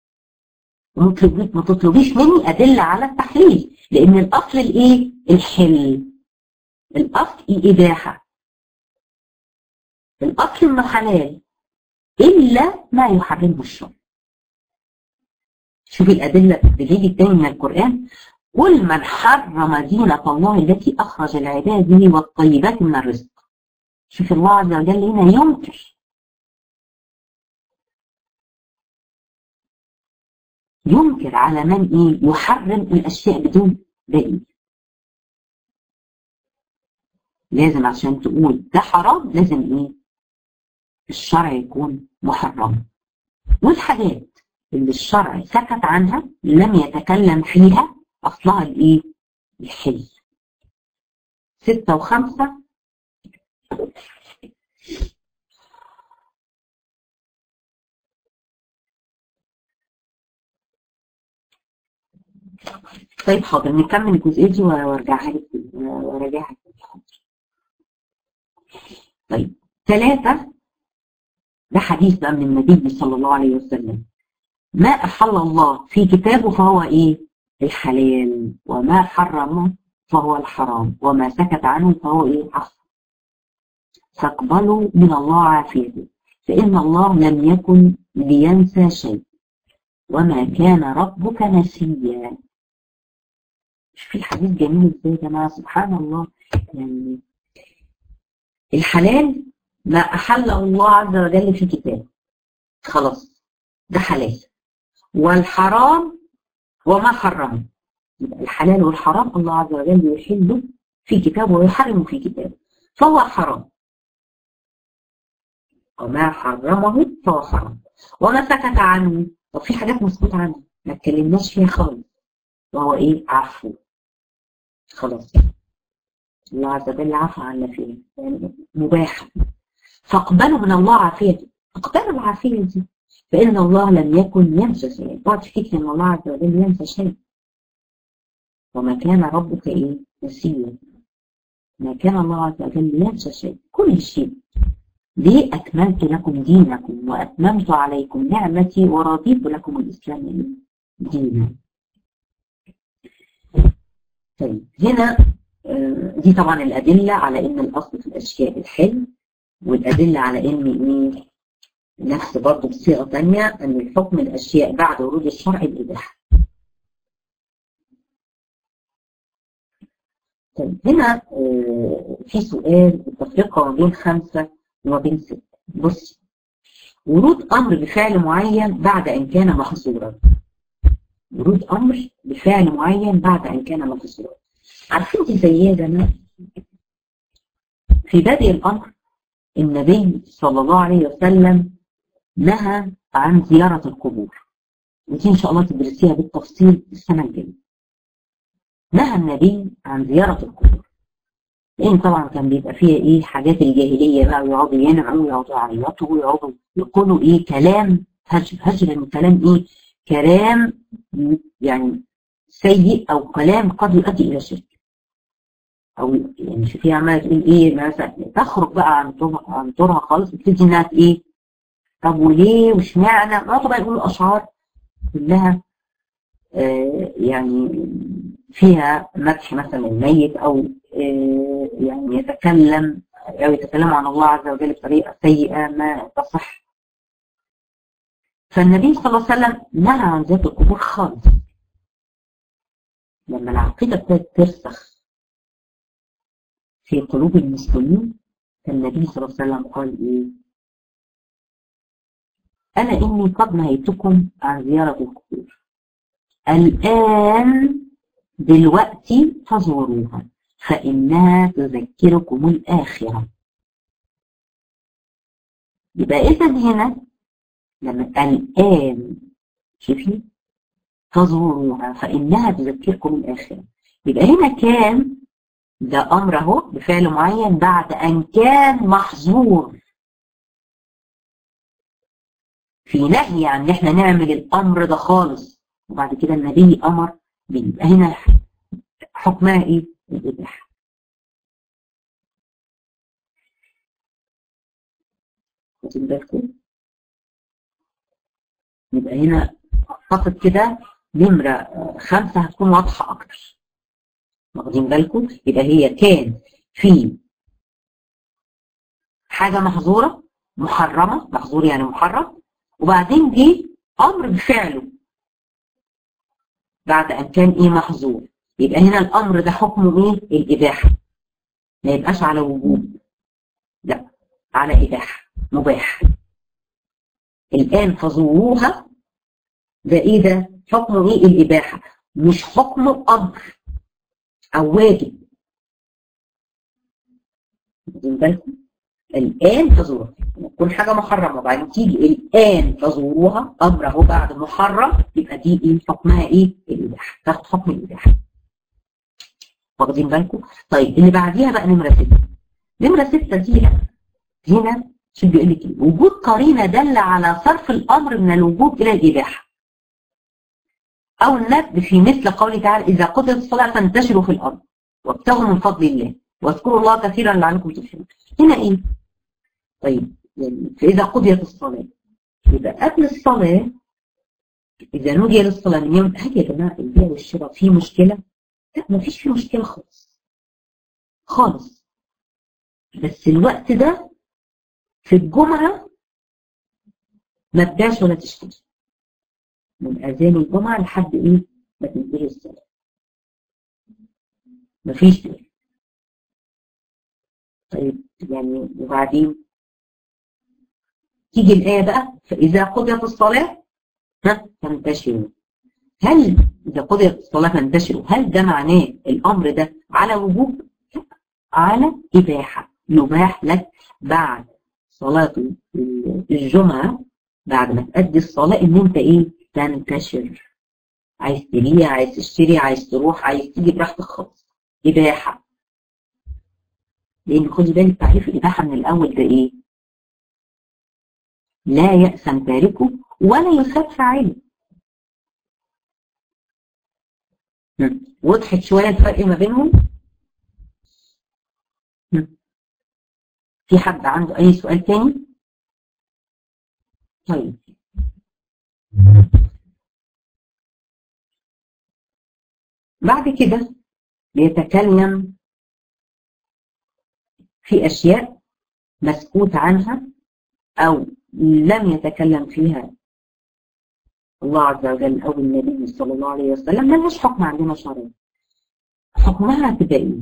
ما تطلبيش مني أدلة على التحليل، لأن الأصل الإيه؟ الحل. الأصل الإباحة، الأصل إنه حلال إلا ما يحرمه الشرع. شوفي الأدلة الدليل الثاني من القرآن: قل من حرم زينة الله التي أخرج لعباده والطيبات من الرزق. شوف الله عز وجل هنا ينكر ينكر على من إيه؟ يحرم الأشياء بدون دليل. لازم عشان تقول ده حرام لازم إيه؟ الشرع يكون محرم. والحاجات اللي الشرع سكت عنها لم يتكلم فيها أصلها الإيه؟ الحل. ستة وخمسة طيب حاضر، نكمل الجزئية دي وارجعها لك وراجعها لك. طيب ثلاثة، ده حديث بقى من النبي صلى الله عليه وسلم: ما أحل الله في كتابه فهو إيه؟ الحلال، وما حرمه فهو الحرام، وما سكت عنه فهو ايه؟ عفو. فاقبلوا من الله عافيته، فإن الله لم يكن لينسى شيء، وما كان ربك نسيا. في الحديث جميل ازاي يا جماعه، سبحان الله. يعني الحلال ما أحله الله عز وجل في كتابه، خلاص ده حلال. والحرام وما حرمه، يبقى الحلال والحرام الله عز وجل يحله في كتابه ويحرمه في كتابه، فهو حرام. وما حرمه فهو حرام، وما سكت عنه، طب في حاجات مسكوت عنها ما اتكلمناش فيها خالص، وهو ايه؟ عفو. خلاص الله عز وجل عفى عنا فيها، يعني مباح. فاقبلوا من الله عافيته، اقبلوا العافيه دي، فان الله لم يكن ينسى شيء. بعد تفتكر ان الله عز وجل ينسى شيء، وما كان ربك ايه؟ نسيا. ما كان الله عز وجل ينسى شيء، كل شيء. ليه؟ اكملت لكم دينكم واتممت عليكم نعمتي ورضيت لكم الاسلام دينا. طيب هنا دي طبعا الادله على ان الاصل في الاشياء الحل، والادله على ان ايه؟ نفس برضه بصيغه ثانيه، ان الحكم الاشياء بعد ورود الشرع الاباحه. طيب هنا في سؤال، التفرقه ما بين خمسه وما بين سته. بص، ورود امر بفعل معين بعد ان كان محظورا. ورود امر بفعل معين بعد ان كان محظورا. عارفين دي زي ايه يا جماعه؟ في بدء الامر النبي صلى الله عليه وسلم نهى عن زياره القبور، ودي ان شاء الله تدرسيها بالتفصيل السنه الجايه. نهى النبي عن زياره القبور، لان طبعا كان بيبقى فيها ايه؟ حاجات الجاهليه بقى، ويقعدوا ينعوا ويقعدوا يعيطوا ويقعدوا يقولوا ايه؟ كلام هجر. هجر من كلام ايه؟ كلام يعني سيء، او كلام قد يؤدي الى شرك، او يعني شوفيها عماله تقول ايه مثلا، تخرج بقى عن طورها عن طورها خالص، وتبتدي انها ايه؟ طب وليه واشمعنى؟ ما طبعا يقولوا اشعار كلها آه يعني فيها مدح مثلا الميت، او آه يعني يتكلم او يتكلم عن الله عز وجل بطريقه سيئه ما تصح. فالنبي صلى الله عليه وسلم نهى عن زيارة القبور خالص. لما العقيده ابتدت ترسخ في قلوب المسلمين، النبي صلى الله عليه وسلم قال ايه؟ انا اني قد نهيتكم عن زياره القبور، الان دلوقتي فزوروها فانها تذكركم الاخره. يبقى اذا هنا لما الان شوفي فزوروها فانها تذكركم الاخره، يبقى هنا كان ده امر اهو بفعل معين بعد ان كان محظور، في نهي عن ان احنا نعمل الامر ده خالص، وبعد كده النبي امر بيه. يبقى هنا حكمها ايه؟ الاباحه. واخدين بالكم؟ يبقى هنا اعتقد كده نمره خمسه هتكون واضحه اكتر. واخدين بالكم؟ يبقى هي كان في حاجه محظوره محرمه، محظور يعني محرم، وبعدين جه امر بفعله بعد ان كان ايه؟ محظور. يبقى هنا الامر ده حكمه ايه؟ الاباحه، ما يبقاش على وجوب، لا على اباحه، مباح. الان فزوروها ده ايه؟ ده حكمه ايه؟ الاباحه، مش حكمه امر او واجب. واخدين بالكم؟ الان فزوروها تكون حاجه محرمه، وبعدين تيجي الان فزوروها امر اهو بعد محرم، يبقى دي ايه؟ حكمها ايه؟ الاباحه، تاخد حكم الاباحه. واخدين بالكم؟ طيب اللي بعديها بقى نمره سته. نمره سته دي هنا شو بيقول لك ايه؟ وجود قرينه دل على صرف الامر من الوجوب الى الاباحه، او الندب، في مثل قوله تعالى اذا قضيت الصلاه فانتشروا في الارض وابتغوا من فضل الله واذكروا الله كثيرا لعلكم تفلحون. هنا ايه؟ طيب يعني فاذا قضيت الصلاه، يبقى قبل الصلاه إذا نودي للصلاة من يوم، هل يا جماعة البيع والشراء فيه مشكلة؟ لا، ما فيش فيه مشكلة خالص خالص. بس الوقت ده في الجمعة ما تبيعش ولا تشتري، من أذان الجمعة لحد إيه ما تنتهي الصلاة، ما فيش بيع. طيب يعني وبعدين تيجي الآية بقى، فإذا قضيت الصلاة ها فانتشروا. هل إذا قضيت الصلاة فانتشروا، هل ده معناه الأمر ده على وجوب؟ لا، على إباحة. يباح لك بعد صلاة الجمعة بعد ما تأدي الصلاة إن أنت إيه تنتشر، عايز تبيع، عايز تشتري، عايز تروح، عايز تيجي براحتك خالص. إباحة. لأن خدي بالك تعريف الإباحة من الأول ده إيه؟ لا يأثم تاركه ولا يثاب فاعله. وضحت شوية الفرق ما بينهم؟ في حد عنده أي سؤال تاني؟ طيب بعد كده بيتكلم في أشياء مسكوت عنها أو لم يتكلم فيها الله عز وجل أو النبي صلى الله عليه وسلم، ملهاش حكم عندنا شرعي. حكمها هتبقى إيه؟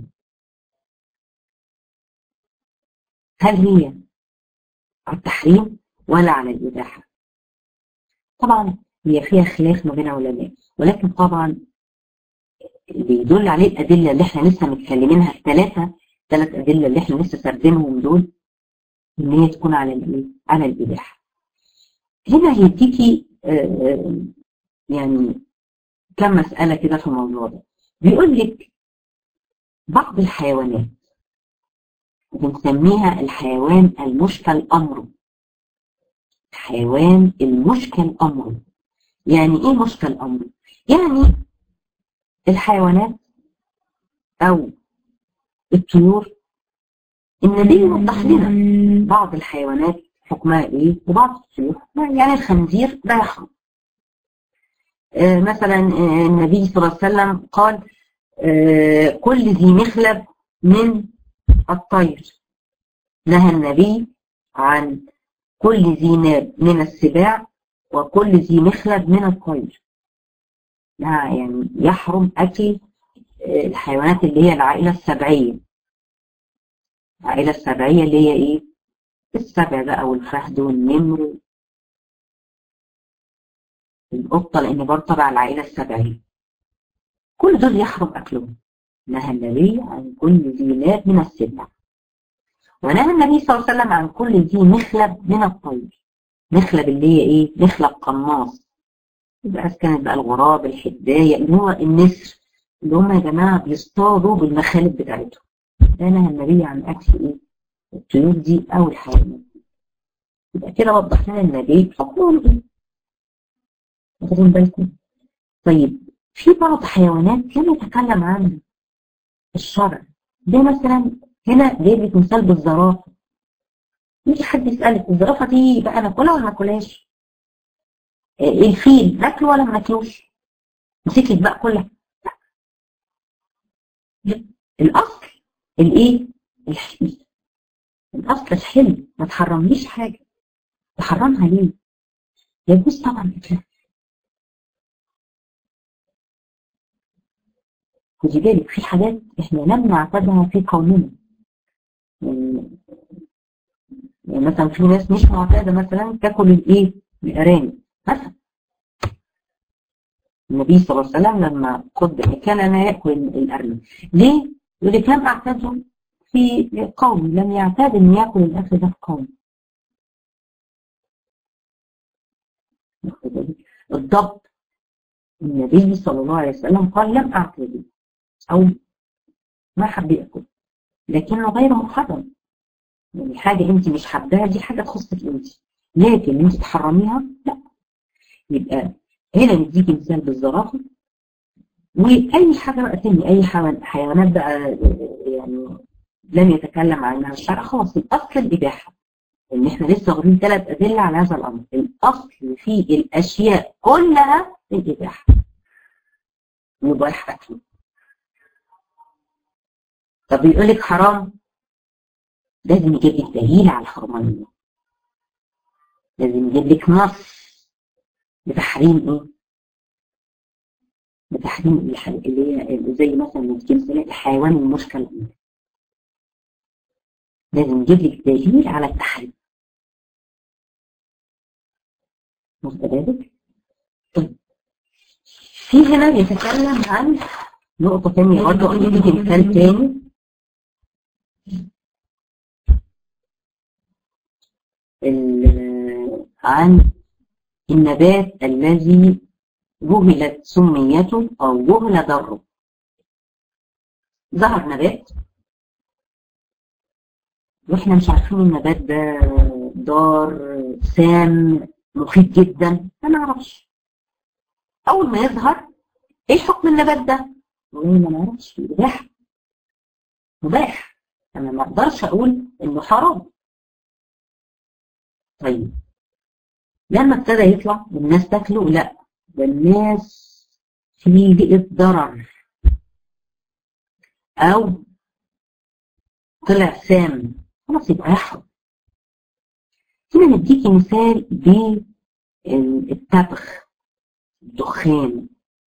هل هي على التحريم ولا على الإباحة؟ طبعا هي فيها خلاف ما بين علماء، ولكن طبعا اللي يدل عليه الأدلة اللي احنا لسه متكلمينها، الثلاثة ثلاث أدلة اللي احنا لسه سردينهم دول، إن هي تكون على الإيه؟ على الإباحة. هنا هيديكي آه يعني كم مسألة كده في الموضوع ده. بيقول لك بعض الحيوانات بنسميها الحيوان المشكل أمره. حيوان المشكل أمره يعني إيه مشكل أمره؟ يعني الحيوانات أو الطيور، النبي وضح لنا بعض الحيوانات حكمها إيه وبعض الطيور حكمها. يعني الخنزير ده يحرم. آه مثلا آه النبي صلى الله عليه وسلم قال آه كل ذي مخلب من الطير. نهى النبي عن كل ذي ناب من السباع وكل ذي مخلب من الطير. يعني يحرم أكل الحيوانات اللي هي العائلة السبعية. العائلة السبعية اللي هي إيه؟ السبع بقى والفهد والنمر القطة، لأن برضه تبع العائلة السبعية. كل دول يحرم أكلهم. نهى النبي عن كل ذي ناب من السبع، ونهى النبي صلى الله عليه وسلم عن كل ذي مخلب من الطير. مخلب اللي هي إيه؟ مخلب قناص. يبقى كانت بقى الغراب، الحداية، اللي هو النسر، اللي هم يا جماعة بيصطادوا بالمخالب بتاعتهم. ده نهى النبي عن أكل إيه؟ الطيور دي أو الحيوانات. يبقى كده وضح لنا النبي حكمهم إيه؟ واخدين بالكم؟ طيب في بعض حيوانات لم يتكلم عنها الشرع. ده مثلا هنا جايب لك مثال بالزرافة. يجي حد يسألك الزرافة دي بقى ناكلها ولا ما ناكلهاش؟ الفيل ناكله ولا ما ناكلوش؟ مسك لك بقى كلها. الأصل الإيه؟ الحل. الأصل الحل، ما تحرمليش حاجة. تحرمها ليه؟ يجوز طبعا كده. خدي بالك في حاجات احنا لم نعتادها في قومنا. يعني, يعني مثلا في ناس مش معتادة مثلا تاكل الايه؟ الأرانب مثلا. النبي صلى الله عليه وسلم لما قدم كان لا يأكل الأرنب. ليه؟ يقول لك لم أعتاده في قوم، لم يعتاد أن يأكل الأكل ده في قوم. الضبط النبي صلى الله عليه وسلم قال لم أعتاده أو ما حب يأكل، لكنه غير محرم. يعني حاجة أنت مش حباها دي حاجة تخصك أنت، لكن أنت تحرميها لا. يبقى هنا نديكي مثال بالزرافة. وأي حاجة بقى تاني، أي حيوانات بقى يعني لم يتكلم عنها الشرع، خلاص الأصل الإباحة. ان احنا لسه واخدين ثلاث ادله على هذا الامر. الاصل في الاشياء كلها الاباحه، مباح اكله. طب يقول لك حرام، لازم يجيب لك دليل على الحرمانيه، لازم يجيب لك نص بتحريم ايه؟ بتحريم اللي هي زي مثلا مثلا الحيوان المشكل، لازم يجيب لك دليل على التحريم. واخد بالك؟ طيب في هنا بيتكلم عن نقطة ثانية برضه، أديك مثال تاني. عن النبات الذي جهلت سميته أو جهل ضره. ظهر نبات واحنا مش عارفين النبات ده ضار سام مفيد جدا، ما نعرفش. أول ما يظهر ايه حكم النبات ده؟ والله ما نعرفش، مباح مباح، انا ما اقدرش اقول انه حرام. طيب لما ابتدى يطلع والناس تاكله، لا ده الناس في بيئة ضرر او طلع سام، خلاص يبقى يحرم. هنا نديكي مثال بالتبغ، الدخان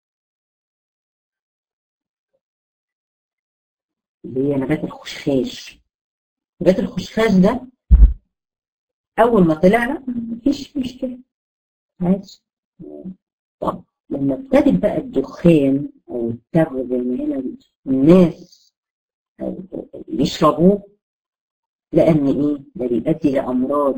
اللي هي نبات الخشخاش. نبات الخشخاش ده اول ما طلع لا مفيش مشكله عادي. طب لما ابتدت بقى الدخان او التبغ زي ما هنا الناس يشربوه، لان ايه؟ ده بيؤدي لامراض،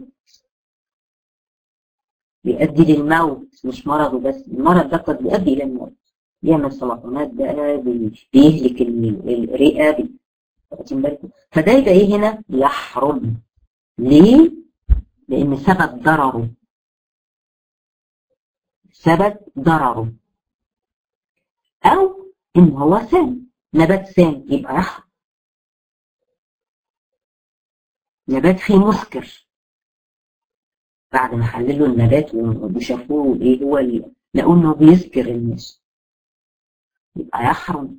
بيؤدي للموت، مش مرض وبس، المرض ده قد بيؤدي الى الموت، بيعمل سرطانات بقى، بيهلك الرئه، واخدين بالكم؟ فده يبقى ايه هنا؟ يحرم. ليه؟ لان سبب ضرره، سبب ضرره، او ان هو سام، نبات سام يبقى يحرم. نبات فيه مسكر، بعد ما حللوا النبات وشافوه ايه هو اللي لقوا انه بيسكر الناس، يبقى يحرم.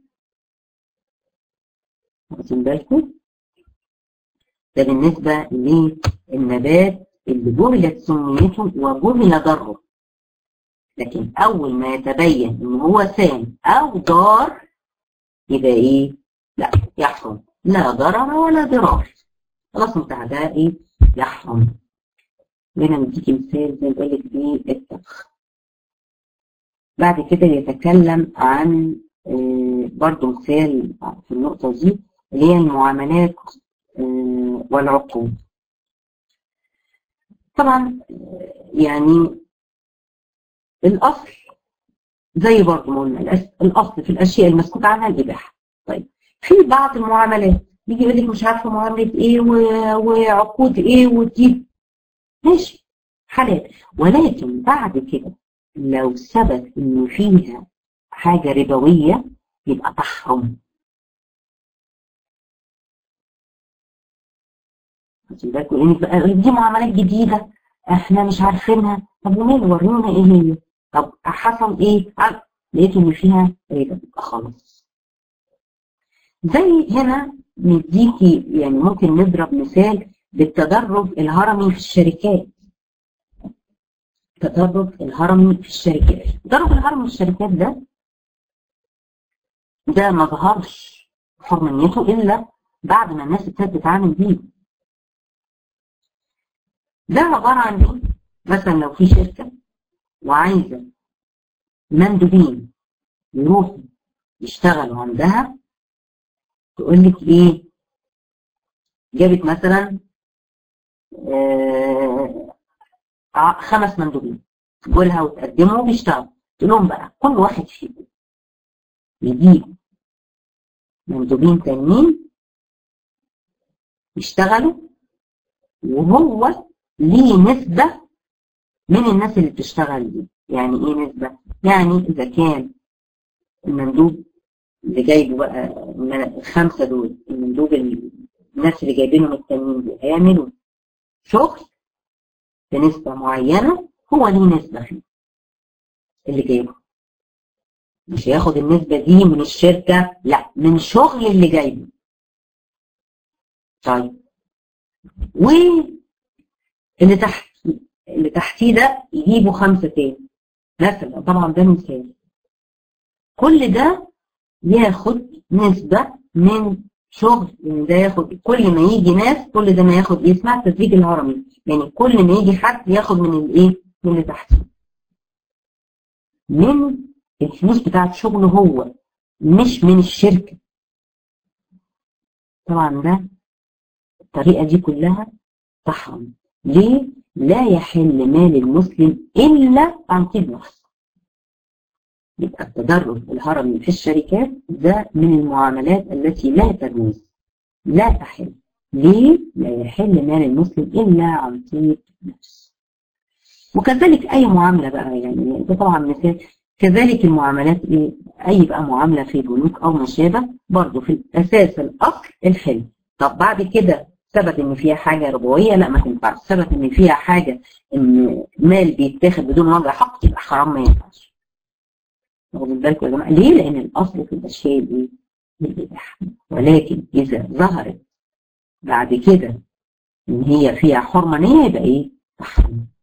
واخدين بالكم؟ ده بالنسبه للنبات اللي جهلت سميته وجهل ضره. لكن اول ما يتبين ان هو سام او ضار يبقى ايه؟ لا يحرم، لا ضرر ولا ضرار، خلاص انتهى، ده ايه؟ يحرم. هنا نديكي مثال زي ما بقول لك في الطبخ. بعد كده يتكلم عن آه برضو مثال في النقطة دي اللي هي المعاملات آه والعقود. طبعا آه يعني الأصل زي برضو ما قلنا، الأصل في الأشياء المسكوت عنها الإباحة. طيب في بعض المعاملات يجي يقول لك مش عارفة معاملة إيه وعقود إيه ودي، ماشي حلال، ولكن بعد كده لو ثبت إن فيها حاجة ربوية يبقى تحرم. خدي بالكم لأن بقى دي معاملات جديدة احنا مش عارفينها، طب وماله ورينا ايه هي؟ طب حصل ايه؟ لقيت ان فيها ربا، يبقى خلاص. زي هنا نديكي يعني ممكن نضرب مثال بالتدرج الهرمي في الشركات. التدرج الهرمي في الشركات، التدرج الهرمي في الشركات ده ده ما ظهرش حرمانيته الا بعد ما الناس ابتدت تتعامل بيه. ده عباره عن ايه؟ مثلا لو في شركه وعايزه مندوبين يروحوا يشتغلوا عندها، تقول لك ايه؟ جابت مثلا آه خمس مندوبين تقولها وتقدموا وبيشتغلوا، تقول لهم بقى كل واحد فيكم يجيب مندوبين تانيين يشتغلوا، وهو ليه نسبة من الناس اللي بتشتغل دي. يعني ايه نسبة؟ يعني اذا كان المندوب اللي جايبه بقى الخمسة دول، المندوب الناس اللي جايبينهم التانيين دول هيعملوا شغل بنسبة معينة هو ليه نسبة فيه اللي جايبه. مش هياخد النسبة دي من الشركة، لا، من شغل اللي جايبه. طيب، واللي تحت اللي تحتيه ده يجيبوا خمسة تاني مثلا، طبعا ده مثال. كل ده ياخد نسبة من شغل، يعني ده ياخد كل ما يجي ناس، كل ده ما ياخد ايه، اسمها التدريج الهرمي، يعني كل ما يجي حد ياخد من الايه، من اللي تحته، من الفلوس بتاعت شغله هو، مش من الشركة. طبعا ده الطريقة دي كلها تحرم. ليه؟ لا يحل مال المسلم إلا عن طيب نفس. يبقى التدرج الهرمي في الشركات ده من المعاملات التي لا تجوز، لا تحل. ليه؟ لا يحل مال المسلم إلا عن طيب نفس. وكذلك أي معاملة بقى، يعني ده طبعا مثال. كذلك المعاملات إيه؟ أي بقى معاملة في بنوك أو ما شابه، برضه في الأساس الأصل الحل. طب بعد كده ثبت إن فيها حاجة ربوية، لا ما تنفعش. ثبت إن فيها حاجة إن مال بيتاخد بدون وجه حق، يبقى حرام، ما ينفعش. واخدين بالكم يا جماعة؟ ليه؟ لأن الأصل في الأشياء دي الإباحة، ولكن إذا ظهرت بعد كده إن هي فيها حرمانية يبقى إيه؟ تحريم.